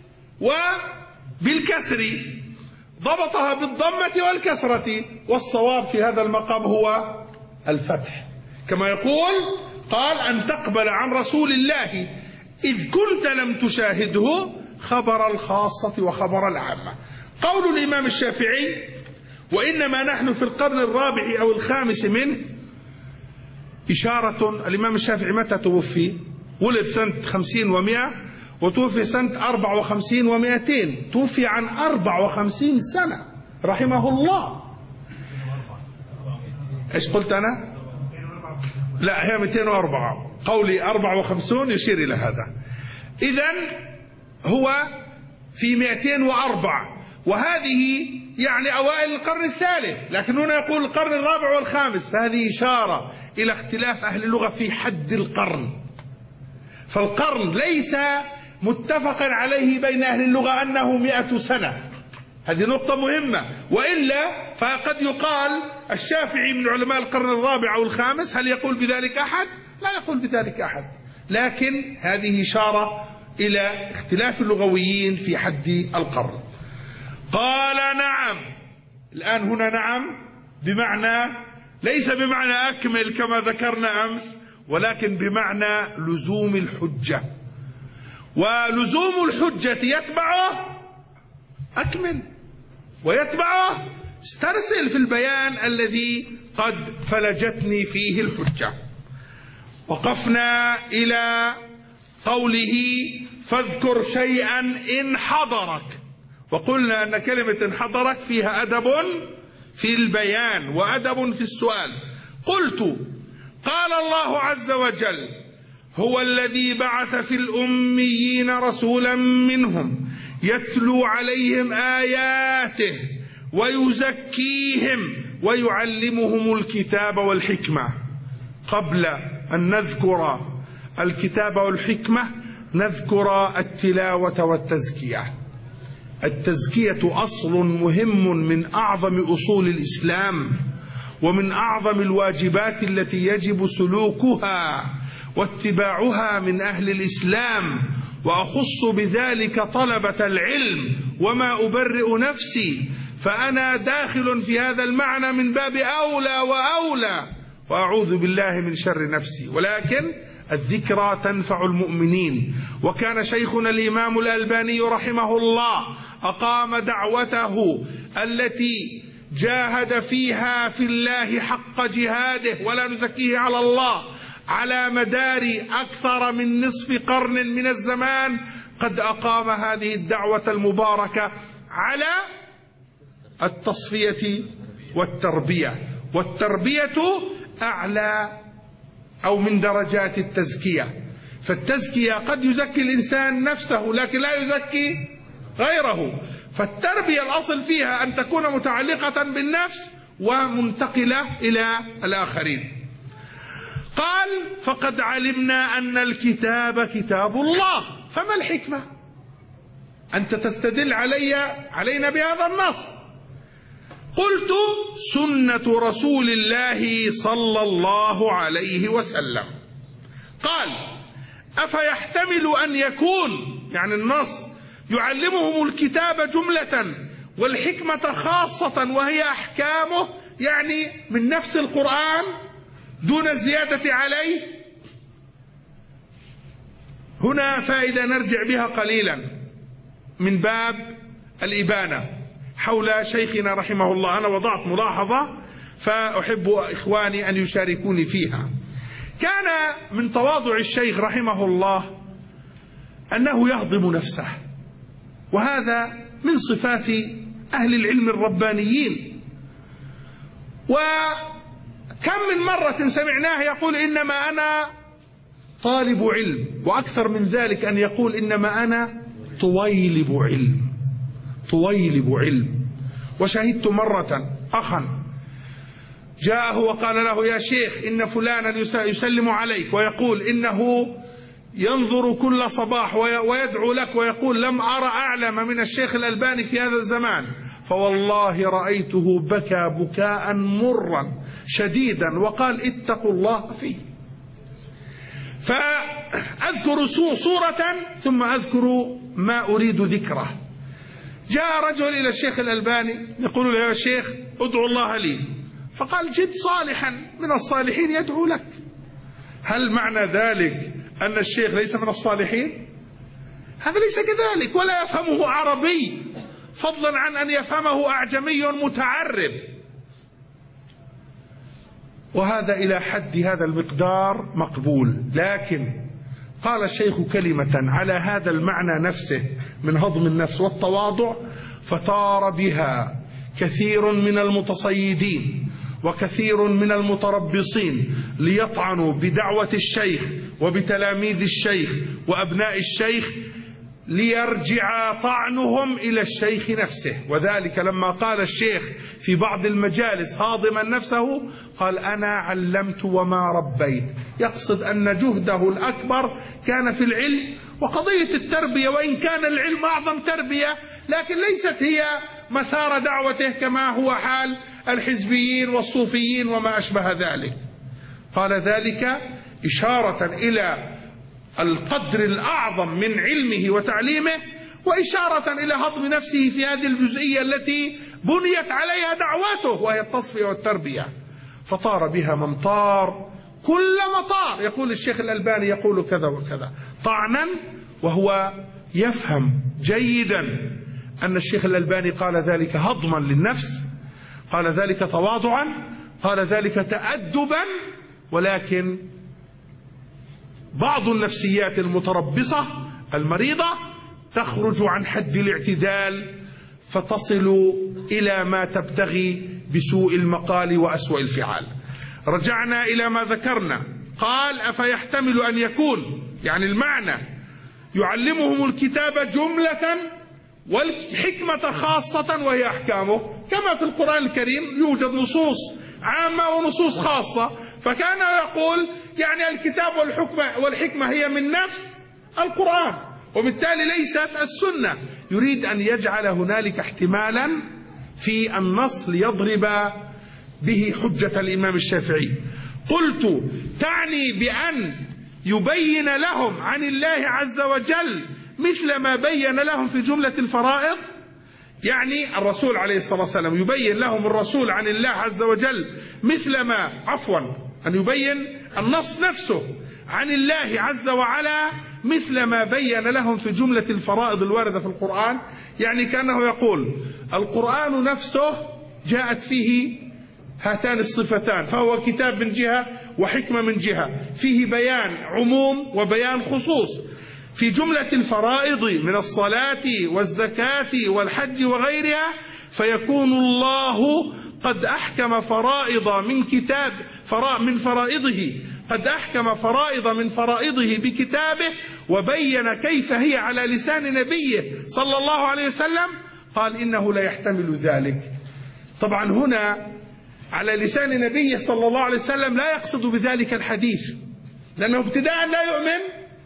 وبالكسر، ضبطها بالضمة والكسرة، والصواب في هذا المقام هو الفتح، كما يقول قال: أن تقبل عن رسول الله إذ كنت لم تشاهده، خبر الخاصة وخبر العامة. قول الإمام الشافعي: وإنما نحن في القرن الرابع أو الخامس منه، إشارة. الإمام الشافعي متى توفي؟ ولد سنة 50 و100 وتوفي سنة 54 و200، توفي عن 54 سنة رحمه الله. إيش قلت أنا؟ لا، هي 204، قولي 54 يشير إلى هذا. إذن هو في 204، وهذه يعني أوائل القرن الثالث، لكن هنا يقول القرن الرابع والخامس، فهذه إشارة إلى اختلاف أهل اللغة في حد القرن. فالقرن ليس متفقا عليه بين أهل اللغة أنه 100 سنة، هذه نقطة مهمة، وإلا فقد يقال الشافعي من علماء القرن الرابع أو الخامس، هل يقول بذلك أحد؟ لا يقول بذلك أحد، لكن هذه إشارة إلى اختلاف اللغويين في حد القرن. قال: نعم. الآن هنا نعم بمعنى، ليس بمعنى أكمل كما ذكرنا أمس، ولكن بمعنى لزوم الحجة، ولزوم الحجة يتبعه أكمل، ويتبعه استرسل في البيان الذي قد فلجتني فيه الحجة. وقفنا إلى قوله: فاذكر شيئا إن حضرك، وقلنا أن كلمة إن حضرك فيها أدب في البيان وأدب في السؤال. قلت: قال الله عز وجل: هو الذي بعث في الأميين رسولا منهم يتلو عليهم آياته ويزكيهم ويعلمهم الكتاب والحكمة. قبل أن نذكر الكتاب والحكمة نذكر التلاوة والتزكية. التزكية أصل مهم من أعظم أصول الإسلام، ومن أعظم الواجبات التي يجب سلوكها واتباعها من أهل الإسلام، وأخص بذلك طلبة العلم، وما أبرئ نفسي، فأنا داخل في هذا المعنى من باب أولى وأولى، وأعوذ بالله من شر نفسي. ولكن الذكرى تنفع المؤمنين. وكان شيخنا الإمام الألباني رحمه الله أقام دعوته التي جاهد فيها في الله حق جهاده، ولا نزكيه على الله، على مدار أكثر من نصف قرن من الزمان قد أقام هذه الدعوة المباركة على التصفية والتربية، والتربية أعلى أو من درجات التزكية. فالتزكية قد يزكي الإنسان نفسه لكن لا يزكي غيره، فالتربية الأصل فيها أن تكون متعلقة بالنفس ومنتقلة إلى الآخرين. قال: فقد علمنا أن الكتاب كتاب الله. فما الحكمة أنت تستدل علينا بهذا النص؟ قلت: سنة رسول الله صلى الله عليه وسلم. قال: أفيحتمل أن يكون يعني النص يعلمهم الكتاب جملة والحكمة خاصة وهي أحكامه، يعني من نفس القرآن دون الزيادة عليه؟ هنا فائدة نرجع بها قليلا من باب الإبانة حول شيخنا رحمه الله. أنا وضعت ملاحظة فأحب إخواني أن يشاركوني فيها. كان من تواضع الشيخ رحمه الله أنه يهضم نفسه، وهذا من صفات أهل العلم الربانيين. وكم من مرة سمعناه يقول: إنما أنا طالب علم، وأكثر من ذلك أن يقول: إنما أنا طويلب علم، طويلب علم. وشهدت مرة أخا جاءه وقال له: يا شيخ إن فلانا يسلم عليك ويقول إنه ينظر كل صباح ويدعو لك ويقول: لم أرى أعلم من الشيخ الألباني في هذا الزمان، فوالله رأيته بكى بكاء مرا شديدا وقال: اتقوا الله فيه. فأذكر صورة ثم أذكر ما أريد ذكره. جاء رجل إلى الشيخ الألباني يقول له: يا شيخ ادعو الله لي. فقال: جد صالحا من الصالحين يدعو لك. هل معنى ذلك أن الشيخ ليس من الصالحين؟ هذا ليس كذلك، ولا يفهمه عربي فضلا عن أن يفهمه أعجمي متعرب. وهذا إلى حد هذا المقدار مقبول. لكن قال الشيخ كلمة على هذا المعنى نفسه من هضم النفس والتواضع، فطار بها كثير من المتصيدين وكثير من المتربصين ليطعنوا بدعوة الشيخ وبتلاميذ الشيخ وأبناء الشيخ، ليرجع طعنهم إلى الشيخ نفسه. وذلك لما قال الشيخ في بعض المجالس هاضما نفسه قال: أنا علمت وما ربيت، يقصد أن جهده الأكبر كان في العلم. وقضية التربية وإن كان العلم أعظم تربية لكن ليست هي مثار دعوته كما هو حال الحزبيين والصوفيين وما أشبه ذلك. قال ذلك إشارة إلى القدر الأعظم من علمه وتعليمه، وإشارة إلى هضم نفسه في هذه الجزئية التي بنيت عليها دعوته وهي التصفية والتربية. فطار بها من طار كل مطار. يقول الشيخ الألباني يقول كذا وكذا طعنا، وهو يفهم جيدا أن الشيخ الألباني قال ذلك هضما للنفس، قال ذلك تواضعا، قال ذلك تأدبا. ولكن بعض النفسيات المتربصة المريضة تخرج عن حد الاعتدال فتصل إلى ما تبتغي بسوء المقال وأسوأ الفعال. رجعنا إلى ما ذكرنا. قال: أفيحتمل أن يكون يعني المعنى يعلمهم الكتاب جملة والحكمة خاصة وهي أحكامه، كما في القرآن الكريم يوجد نصوص عامة ونصوص خاصة. فكان يقول يعني الكتاب والحكمة هي من نفس القرآن، وبالتالي ليست السنة. يريد أن يجعل هنالك احتمالا في النص ليضرب به حجة الإمام الشافعي. قلت: تعني بأن يبين لهم عن الله عز وجل مثل ما بين لهم في جملة الفرائض؟ يعني الرسول عليه الصلاة والسلام يبين لهم الرسول عن الله عز وجل مثل ما أن يبين النص نفسه عن الله عز وعلا مثل ما بين لهم في جملة الفرائض الواردة في القرآن. يعني كأنه يقول القرآن نفسه جاءت فيه هاتان الصفتان، فهو كتاب من جهة وحكمة من جهة، فيه بيان عموم وبيان خصوص. في جملة الفرائض من الصلاة والزكاة والحج وغيرها فيكون الله قد أحكم فرائض من فرائضه، قد أحكم فرائض من فرائضه بكتابه وبين كيف هي على لسان نبيه صلى الله عليه وسلم. قال إنه لا يحتمل ذلك. طبعا هنا على لسان نبيه صلى الله عليه وسلم لا يقصد بذلك الحديث، لأنه ابتداء لا يؤمن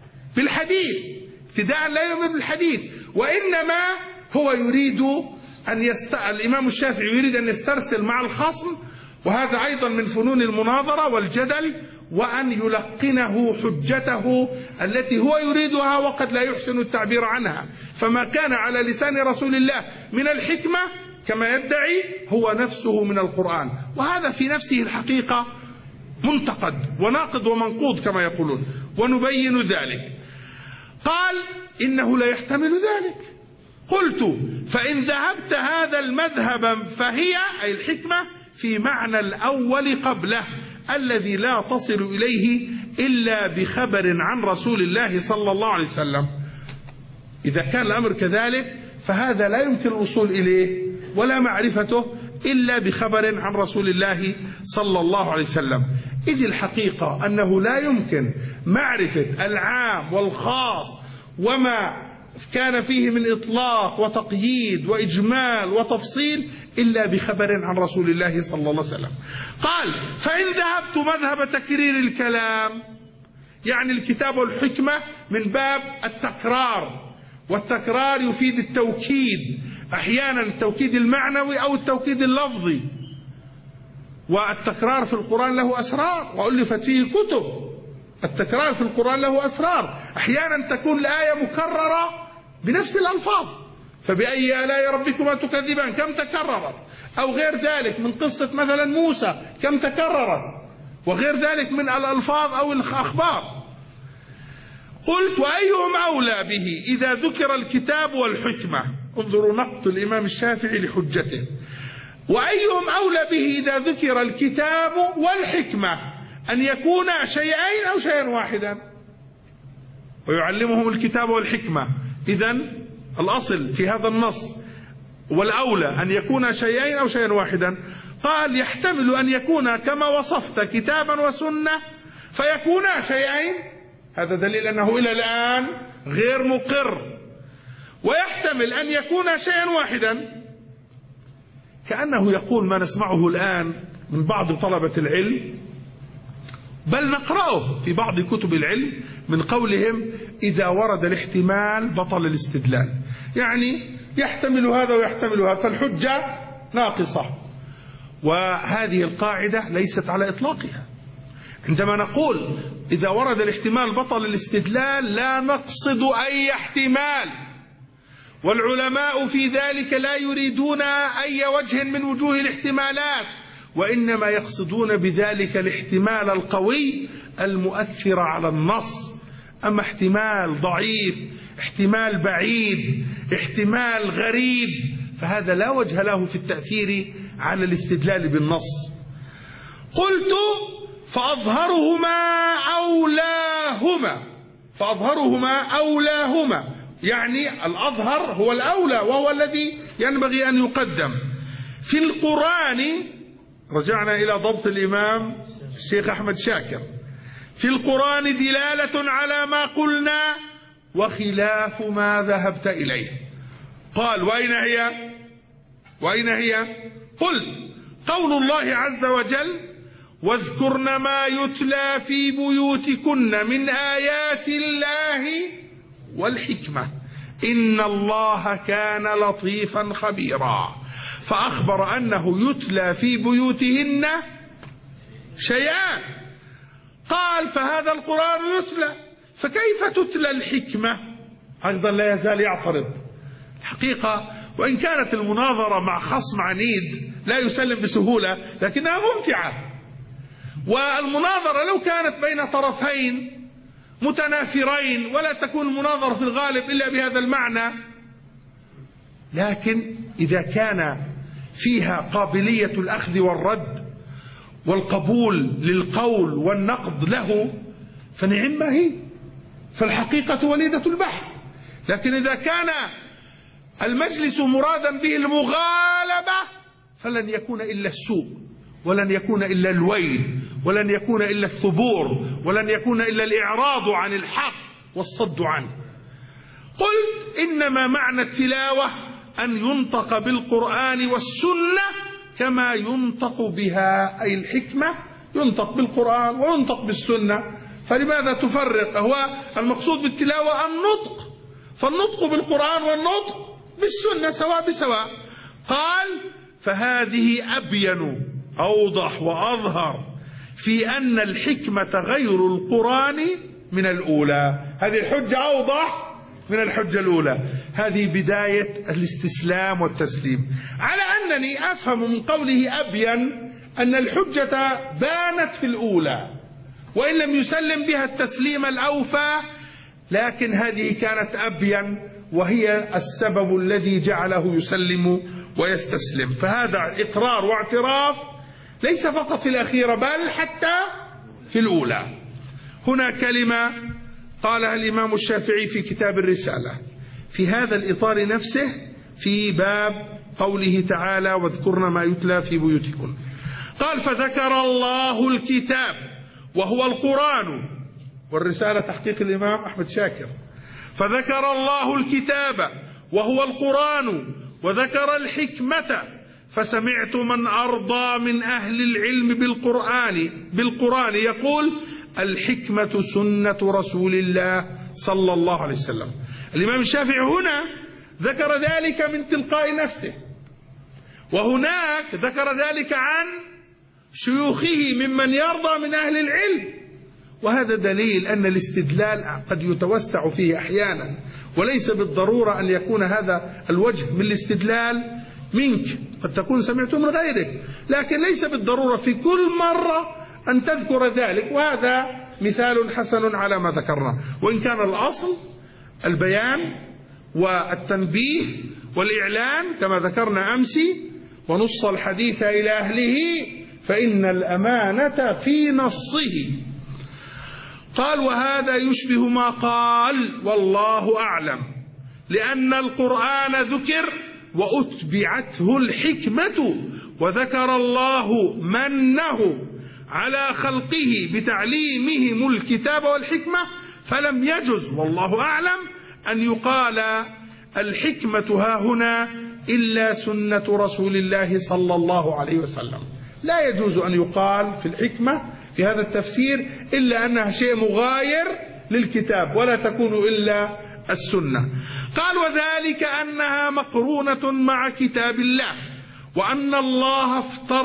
بالحديث، وإنما هو يريد الإمام الشافعي يريد أن يسترسل مع الخصم، وهذا أيضا من فنون المناظرة والجدل، وأن يلقنه حجته التي هو يريدها وقد لا يحسن التعبير عنها. فما كان على لسان رسول الله من الحكمة كما يدعي هو نفسه من القرآن، وهذا في نفسه الحقيقة منتقد وناقض ومنقوض كما يقولون، ونبين ذلك. قال إنه لا يحتمل ذلك. قلت فإن ذهبت هذا المذهب فهي أي الحكمة في معنى الأول قبله الذي لا تصل إليه إلا بخبر عن رسول الله صلى الله عليه وسلم. إذا كان الأمر كذلك فهذا لا يمكن الوصول إليه ولا معرفته إلا بخبر عن رسول الله صلى الله عليه وسلم. إذ الحقيقة أنه لا يمكن معرفة العام والخاص وما كان فيه من إطلاق وتقييد وإجمال وتفصيل إلا بخبر عن رسول الله صلى الله عليه وسلم. قال فإن ذهبت مذهب تكرير الكلام، يعني الكتاب والحكمة من باب التكرار، والتكرار يفيد التوكيد، أحيانا التوكيد المعنوي أو التوكيد اللفظي، والتكرار في القرآن له أسرار وألفت فيه كتب. التكرار في القرآن له أسرار، أحيانا تكون الآية مكررة بنفس الألفاظ، فبأي آلاء ربكما تكذبان كم تكررت، أو غير ذلك من قصة مثلا موسى كم تكررت، وغير ذلك من الألفاظ أو الأخبار. قلت وأيهم أولى به إذا ذكر الكتاب والحكمة؟ انظروا نقد الإمام الشافعي لحجته. وأيهم أولى به إذا ذكر الكتاب والحكمة أن يكون شيئين أو شيئا واحدا؟ ويعلمهم الكتاب والحكمة. إذن الأصل في هذا النص والأولى أن يكون شيئين أو شيئا واحدا. قال يحتمل أن يكون كما وصفت كتابا وسنة فيكونا شيئين، هذا دليل أنه إلى الآن غير مقر. ويحتمل أن يكون شيئا واحدا، كأنه يقول ما نسمعه الآن من بعض طلبة العلم، بل نقرأه في بعض كتب العلم من قولهم إذا ورد الاحتمال بطل الاستدلال، يعني يحتمل هذا ويحتمل هذا فالحجة ناقصة. وهذه القاعدة ليست على إطلاقها. عندما نقول إذا ورد الاحتمال بطل الاستدلال لا نقصد أي احتمال، والعلماء في ذلك لا يريدون أي وجه من وجوه الاحتمالات، وإنما يقصدون بذلك الاحتمال القوي المؤثر على النص. أما احتمال ضعيف، احتمال بعيد، احتمال غريب، فهذا لا وجه له في التأثير على الاستدلال بالنص. قلت فأظهرهما أولاهما، يعني الأظهر هو الأولى وهو الذي ينبغي أن يقدم. في القرآن رجعنا إلى ضبط الإمام الشيخ أحمد شاكر، في القرآن دلالة على ما قلنا وخلاف ما ذهبت إليه. قال وأين هي؟ قلت قول الله عز وجل واذكرن ما يتلى في بيوتكن من آيات الله والحكمة إن الله كان لطيفا خبيرا، فأخبر أنه يتلى في بيوتهن شيئان. قال فهذا القرآن يتلى، فكيف تتلى الحكمة؟ أيضا لا يزال يعترض. الحقيقة وإن كانت المناظرة مع خصم عنيد لا يسلم بسهولة لكنها ممتعة، والمناظرة لو كانت بين طرفين متنافرين ولا تكون المناظرة في الغالب إلا بهذا المعنى، لكن إذا كان فيها قابلية الأخذ والرد والقبول للقول والنقد له فنعم ما هي، فالحقيقة وليدة البحث. لكن إذا كان المجلس مرادا به المغالبة فلن يكون إلا السوء، ولن يكون إلا الويل، ولن يكون إلا الثبور، ولن يكون إلا الإعراض عن الحق والصد عنه. قلت إنما معنى التلاوة أن ينطق بالقرآن والسنة كما ينطق بها، أي الحكمة ينطق بالقرآن وينطق بالسنة. فلماذا تفرق؟ هو المقصود بالتلاوة النطق، فالنطق بالقرآن والنطق بالسنة سواء بسواء. قال فهذه أبين أوضح وأظهر في أن الحكمة غير القرآن من الأولى. هذه الحجة أوضح من الحجة الأولى. هذه بداية الاستسلام والتسليم، على أنني أفهم من قوله أبين أن الحجة بانت في الأولى وإن لم يسلم بها التسليم الأوفى، لكن هذه كانت أبين وهي السبب الذي جعله يسلم ويستسلم. فهذا إقرار واعتراف ليس فقط في الأخيرة بل حتى في الأولى. هنا كلمة قالها الإمام الشافعي في كتاب الرسالة في هذا الإطار نفسه، في باب قوله تعالى واذكرن ما يتلى في بيوتكن. قال فذكر الله الكتاب وهو القرآن، والرسالة تحقيق الإمام أحمد شاكر. فذكر الله الكتاب وهو القرآن وذكر الحكمة، فسمعت من أرضى من أهل العلم بالقرآن يقول الحكمة سنة رسول الله صلى الله عليه وسلم. الإمام الشافعي هنا ذكر ذلك من تلقاء نفسه، وهناك ذكر ذلك عن شيوخه ممن يرضى من أهل العلم. وهذا دليل أن الاستدلال قد يتوسع فيه أحيانا، وليس بالضرورة أن يكون هذا الوجه من الاستدلال منك، قد تكون سمعته من غيرك، لكن ليس بالضرورة في كل مرة أن تذكر ذلك. وهذا مثال حسن على ما ذكرنا، وإن كان الأصل البيان والتنبيه والإعلان كما ذكرنا أمس، ونص الحديث إلى أهله فإن الأمانة في نصه. قال وهذا يشبه ما قال والله أعلم، لأن القرآن ذكر وأتبعته الحكمة، وذكر الله منه على خلقه بتعليمهم الكتاب والحكمة، فلم يجز والله أعلم أن يقال الحكمة ها هنا إلا سنة رسول الله صلى الله عليه وسلم. لا يجوز أن يقال في الحكمة في هذا التفسير إلا أنها شيء مغاير للكتاب، ولا تكون إلا السنة. قال وذلك أنها مقرونة مع كتاب الله، وأن الله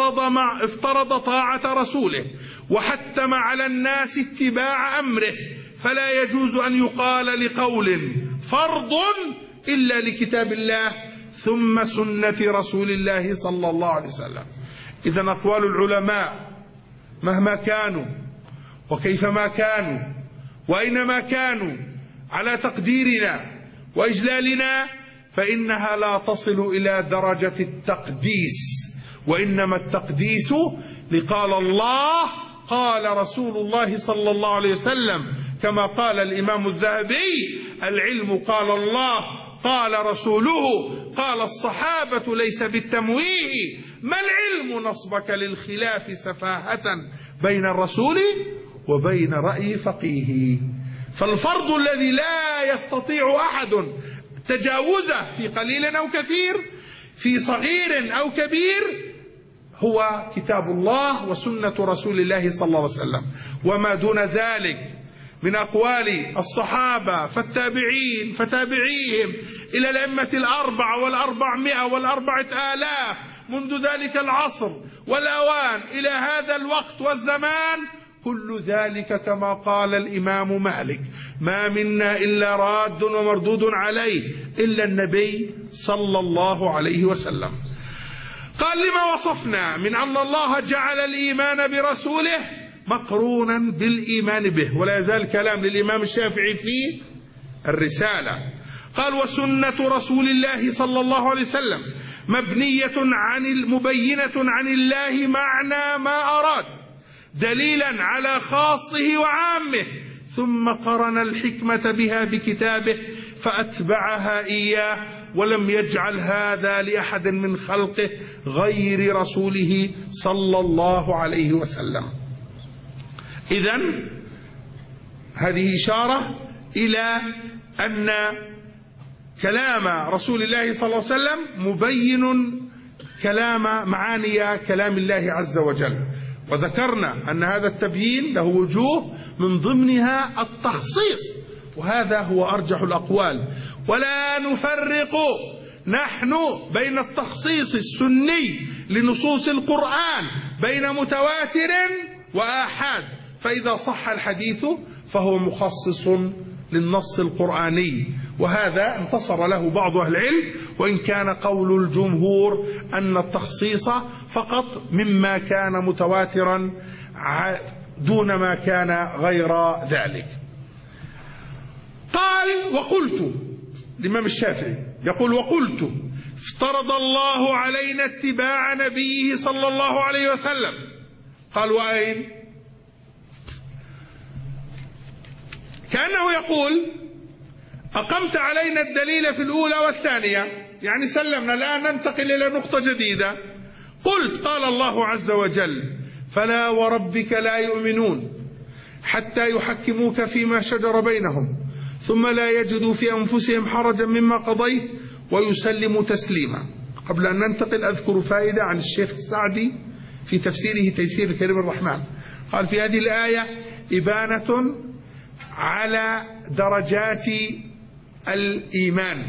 افترض طاعة رسوله وحتم على الناس اتباع أمره، فلا يجوز أن يقال لقول فرض إلا لكتاب الله ثم سنة رسول الله صلى الله عليه وسلم. إذن أقوال العلماء مهما كانوا وكيفما كانوا وأينما كانوا على تقديرنا وإجلالنا، فإنها لا تصل إلى درجة التقديس، وإنما التقديس لقال الله قال رسول الله صلى الله عليه وسلم، كما قال الإمام الذهبي العلم قال الله قال رسوله قال الصحابة ليس بالتمويه، ما العلم نصبك للخلاف سفاهة بين الرسول وبين رأي فقيه. فالفرض الذي لا يستطيع أحد تجاوزه في قليل أو كثير، في صغير أو كبير، هو كتاب الله وسنة رسول الله صلى الله عليه وسلم. وما دون ذلك من أقوال الصحابة فالتابعين فتابعيهم إلى الأئمة الأربعة والأربعمائة والأربعة آلاف منذ ذلك العصر والأوان إلى هذا الوقت والزمان، كل ذلك كما قال الإمام مالك ما منا إلا راد ومردود عليه إلا النبي صلى الله عليه وسلم. قال لما وصفنا من أن الله جعل الإيمان برسوله مقرونا بالإيمان به، ولا يزال كلام للإمام الشافعي في الرسالة. قال: وسنة رسول الله صلى الله عليه وسلم مبنية مبينة عن الله معنى ما أراد، دليلا على خاصه وعامه، ثم قرن الحكمة بها بكتابه فأتبعها إياه، ولم يجعل هذا لأحد من خلقه غير رسوله صلى الله عليه وسلم. إذن هذه إشارة إلى أن كلام رسول الله صلى الله عليه وسلم مبين معاني كلام الله عز وجل. وذكرنا أن هذا التبيين له وجوه من ضمنها التخصيص، وهذا هو أرجح الأقوال. ولا نفرق نحن بين التخصيص السني لنصوص القرآن بين متواتر وآحاد، فإذا صح الحديث فهو مخصص للنص القرآني، وهذا انتصر له بعض أهل العلم، وإن كان قول الجمهور أن التخصيص فقط مما كان متواترا دون ما كان غير ذلك. قال: وقلت، الإمام الشافعي يقول: وقلت افترض الله علينا اتباع نبيه صلى الله عليه وسلم. قال: وأين؟ كأنه يقول: أقمت علينا الدليل في الأولى والثانية، يعني سلمنا، الآن ننتقل إلى نقطة جديدة. قلت: قال الله عز وجل: فلا وربك لا يؤمنون حتى يحكموك فيما شجر بينهم ثم لا يجدوا في أنفسهم حرجا مما قضيت ويسلموا تسليما. قبل أن ننتقل أذكر فائدة عن الشيخ السعدي في تفسيره تيسير الكريم الرحمن. قال في هذه الآية إبانة على درجات الإيمان.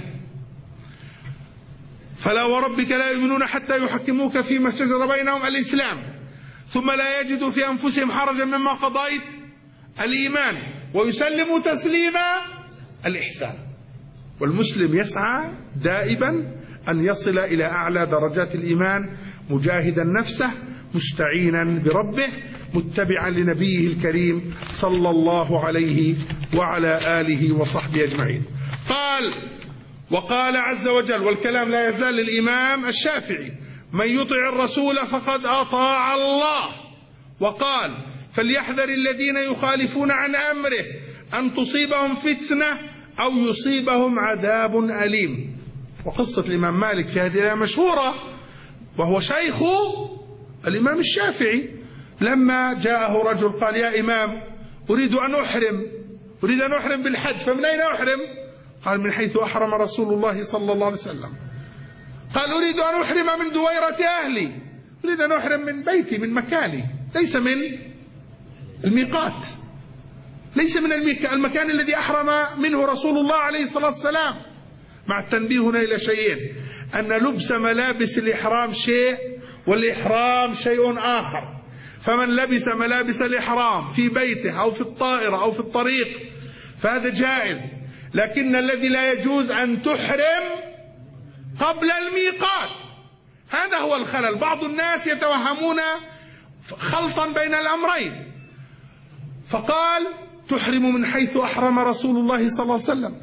فلا وربك لا يؤمنون حتى يحكموك فيما شجر بينهم، الإسلام، ثم لا يجدوا في أنفسهم حرجا مما قضيت، الإيمان، ويسلموا تسليما، الإحسان. والمسلم يسعى دائما أن يصل إلى أعلى درجات الإيمان، مجاهدا نفسه، مستعينا بربه، متبعا لنبيه الكريم صلى الله عليه وعلى آله وصحبه أجمعين. قال: وقال عز وجل، والكلام لا يزال للإمام الشافعي: من يطع الرسول فقد أطاع الله. وقال: فليحذر الذين يخالفون عن أمره أن تصيبهم فتنة أو يصيبهم عذاب أليم. وقصة الإمام مالك في هذه الآية مشهورة، وهو شيخ الإمام الشافعي. لما جاءه رجل قال: يا إمام، أريد أن أحرم بالحج، فمن أين أحرم؟ قال: من حيث أحرم رسول الله صلى الله عليه وسلم. قال: أريد أن أحرم من دويرة أهلي، أريد أن أحرم من بيتي، من مكاني، ليس من الميقات، ليس من المكان الذي أحرم منه رسول الله عليه الصلاة والسلام. مع التنبيه هنا إلى شيئين: أن لبس ملابس الإحرام شيء، والإحرام شيء آخر. فمن لبس ملابس الإحرام في بيته أو في الطائرة أو في الطريق فهذا جائز، لكن الذي لا يجوز أن تحرم قبل الميقات. هذا هو الخلل. بعض الناس يتوهمون خلطا بين الأمرين، فقال: تحرم من حيث أحرم رسول الله صلى الله عليه وسلم.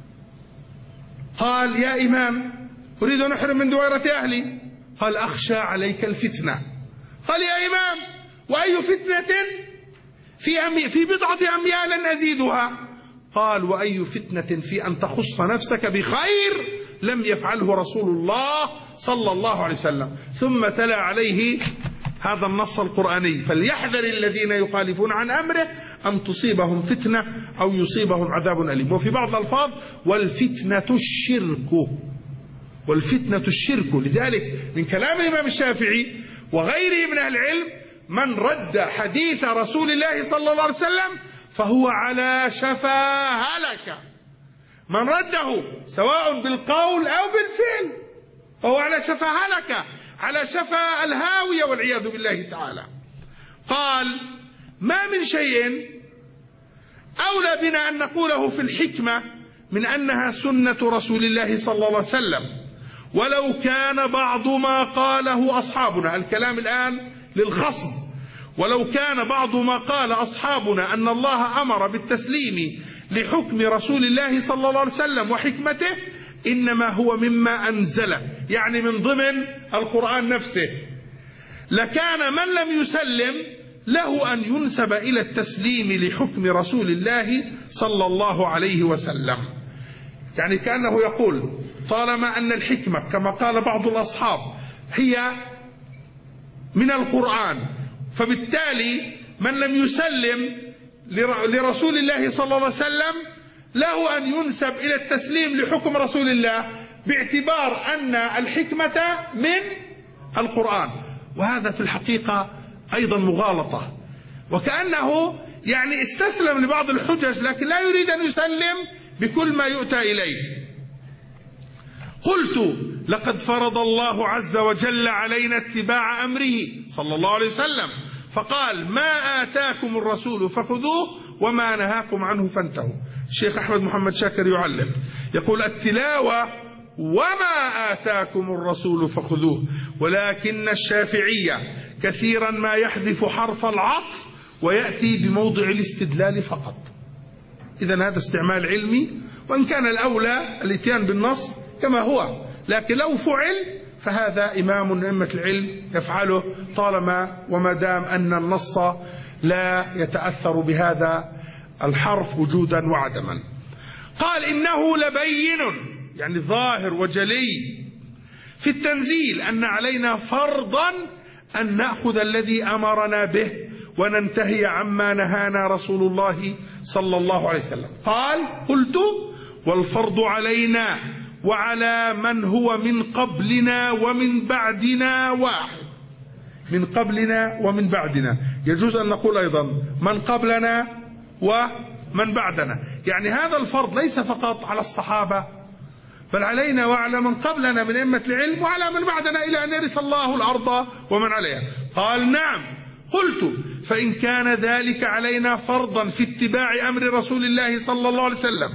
قال: يا إمام، أريد أن أحرم من دويرة أهلي. قال: أخشى عليك الفتنة. قال: يا إمام، وأي فتنة في بضعة أميال أزيدها؟ قال: وأي فتنة في أن تخص نفسك بخير لم يفعله رسول الله صلى الله عليه وسلم. ثم تلا عليه هذا النص القرآني: فليحذر الذين يخالفون عن أمره أن تصيبهم فتنة أو يصيبهم عذاب أليم. وفي بعض الألفاظ: والفتنة الشرك. لذلك من كلام الإمام الشافعي وغيره من أهل العلم: من رد حديث رسول الله صلى الله عليه وسلم فهو على شفا هلكة. من رده سواء بالقول أو بالفعل فهو على شفا هلكة، على شفا الهاوية والعياذ بالله تعالى. قال: ما من شيء أولى بنا أن نقوله في الحكمة من أنها سنة رسول الله صلى الله عليه وسلم، ولو كان بعض ما قاله أصحابنا. الكلام الآن للخصم. ولو كان بعض ما قال أصحابنا أن الله أمر بالتسليم لحكم رسول الله صلى الله عليه وسلم وحكمته إنما هو مما أنزله، يعني من ضمن القرآن نفسه، لكان من لم يسلم له أن ينسب إلى التسليم لحكم رسول الله صلى الله عليه وسلم. يعني كأنه يقول طالما أن الحكمة كما قال بعض الأصحاب هي من القرآن، فبالتالي من لم يسلم لرسول الله صلى الله عليه وسلم له أن ينسب إلى التسليم لحكم رسول الله، باعتبار أن الحكمة من القرآن. وهذا في الحقيقة أيضا مغالطة، وكأنه يعني استسلم لبعض الحجج لكن لا يريد أن يسلم بكل ما يؤتى إليه. قلت لقد فرض الله عز وجل علينا اتباع أمره صلى الله عليه وسلم، فقال ما آتاكم الرسول فخذوه وما نهاكم عنه فانتهوا. الشيخ أحمد محمد شاكر يعلق يقول التلاوة وما آتاكم الرسول فخذوه، ولكن الشافعية كثيرا ما يحذف حرف العطف ويأتي بموضع الاستدلال فقط. إذن هذا استعمال علمي، وإن كان الأولى الاتيان بالنص كما هو، لكن لو فعل فهذا إمام من أئمة العلم يفعله طالما وما دام أن النص لا يتأثر بهذا الحرف وجودا وعدما. قال إنه لبين، يعني ظاهر وجلي في التنزيل أن علينا فرضا أن نأخذ الذي أمرنا به وننتهي عما نهانا رسول الله صلى الله عليه وسلم. قال قلت والفرض علينا وعلى من هو من قبلنا ومن بعدنا واحد. من قبلنا ومن بعدنا، يجوز أن نقول أيضا من قبلنا ومن بعدنا، يعني هذا الفرض ليس فقط على الصحابة بل علينا وعلى من قبلنا من أئمة العلم وعلى من بعدنا إلى أن يرث الله الأرض ومن عليها. قال نعم. قلت فإن كان ذلك علينا فرضا في اتباع أمر رسول الله صلى الله عليه وسلم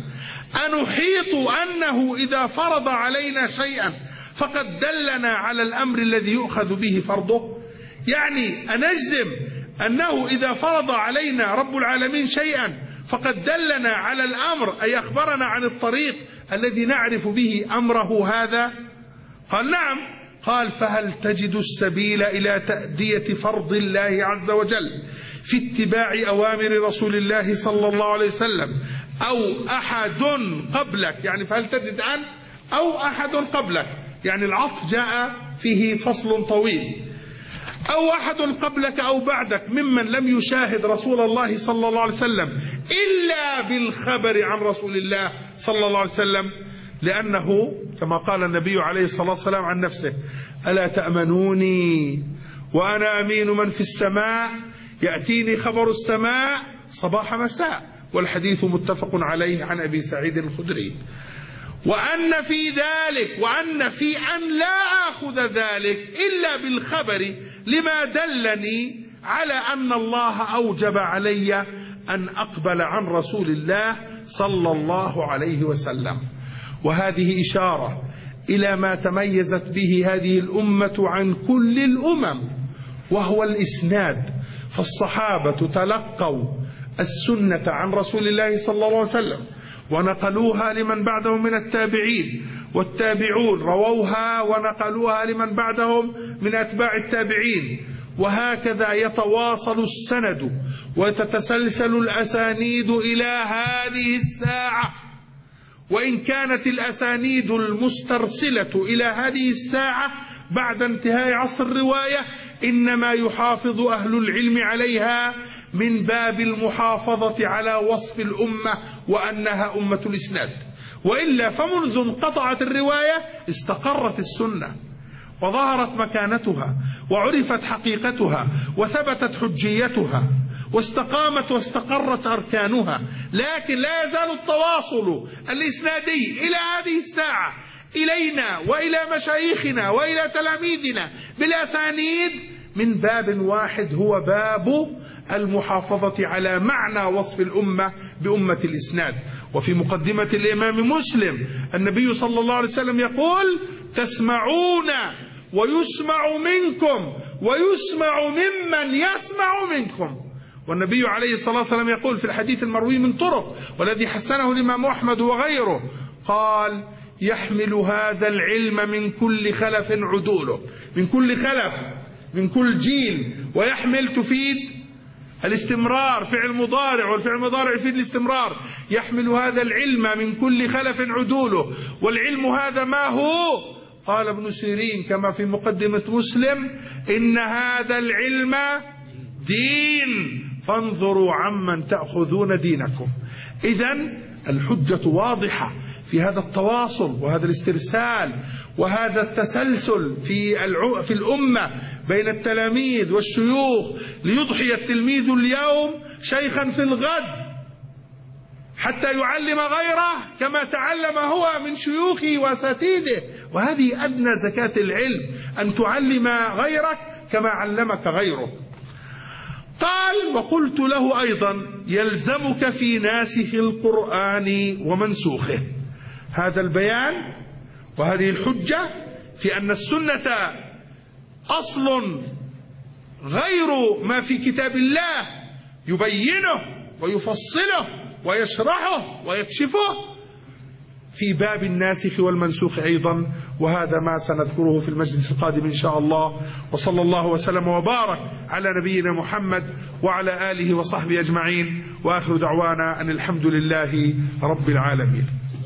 أنحيط أنه إذا فرض علينا شيئا فقد دلنا على الأمر الذي يؤخذ به فرضه، يعني أنجزم أنه إذا فرض علينا رب العالمين شيئا فقد دلنا على الأمر، أي أخبرنا عن الطريق الذي نعرف به أمره هذا؟ قال نعم. قال فهل تجد السبيل إلى تأدية فرض الله عز وجل في اتباع أوامر رسول الله صلى الله عليه وسلم أو أحد قبلك؟ يعني فهل تجد أنت أو أحد قبلك، يعني العطف جاء فيه فصل طويل، أو أحد قبلك أو بعدك ممن لم يشاهد رسول الله صلى الله عليه وسلم إلا بالخبر عن رسول الله صلى الله عليه وسلم، لأنه كما قال النبي عليه الصلاة والسلام عن نفسه ألا تأمنوني وأنا أمين من في السماء يأتيني خبر السماء صباح مساء، والحديث متفق عليه عن أبي سعيد الخدري. وأن في أن لا آخذ ذلك إلا بالخبر لما دلني على أن الله أوجب علي أن أقبل عن رسول الله صلى الله عليه وسلم. وهذه إشارة إلى ما تميزت به هذه الأمة عن كل الأمم، وهو الإسناد. فالصحابة تلقوا السنة عن رسول الله صلى الله عليه وسلم ونقلوها لمن بعدهم من التابعين، والتابعون رووها ونقلوها لمن بعدهم من أتباع التابعين، وهكذا يتواصل السند وتتسلسل الأسانيد إلى هذه الساعة. وإن كانت الأسانيد المسترسلة إلى هذه الساعة بعد انتهاء عصر الرواية إنما يحافظ أهل العلم عليها من باب المحافظة على وصف الأمة وأنها أمة الإسناد، وإلا فمنذ انقطعت الرواية استقرت السنة وظهرت مكانتها وعرفت حقيقتها وثبتت حجيتها واستقامت واستقرت أركانها. لكن لا يزال التواصل الإسنادي إلى هذه الساعة إلينا وإلى مشايخنا وإلى تلاميذنا بالأسانيد من باب واحد، هو باب المحافظة على معنى وصف الأمة بأمة الإسناد. وفي مقدمة الإمام مسلم النبي صلى الله عليه وسلم يقول تسمعون ويسمع منكم ويسمع ممن يسمع منكم. والنبي عليه الصلاة والسلام يقول في الحديث المروي من طرق والذي حسنه الإمام أحمد وغيره، قال: يحمل هذا العلم من كل خلف عدوله، من كل خلف، من كل جيل. ويحمل تفيد الاستمرار، فعل مضارع، والفعل المضارع يفيد الاستمرار. يحمل هذا العلم من كل خلف عدوله. والعلم هذا ما هو؟ قال ابن سيرين كما في مقدمة مسلم: إن هذا العلم دين فانظروا عمن تأخذون دينكم. إذن الحجة واضحة في هذا التواصل وهذا الاسترسال وهذا التسلسل في الأمة بين التلاميذ والشيوخ، ليضحي التلميذ اليوم شيخا في الغد حتى يعلم غيره كما تعلم هو من شيوخه وأساتذته. وهذه أدنى زكاة العلم، أن تعلم غيرك كما علمك غيرك. قال: وقلت له أيضا: يلزمك في ناسخ القرآن ومنسوخه. هذا البيان وهذه الحجة في أن السنة أصل غير ما في كتاب الله يبينه ويفصله ويشرحه ويكشفه، في باب الناسخ والمنسوخ أيضا. وهذا ما سنذكره في المجلس القادم إن شاء الله. وصلى الله وسلم وبارك على نبينا محمد وعلى آله وصحبه أجمعين، وآخر دعوانا أن الحمد لله رب العالمين.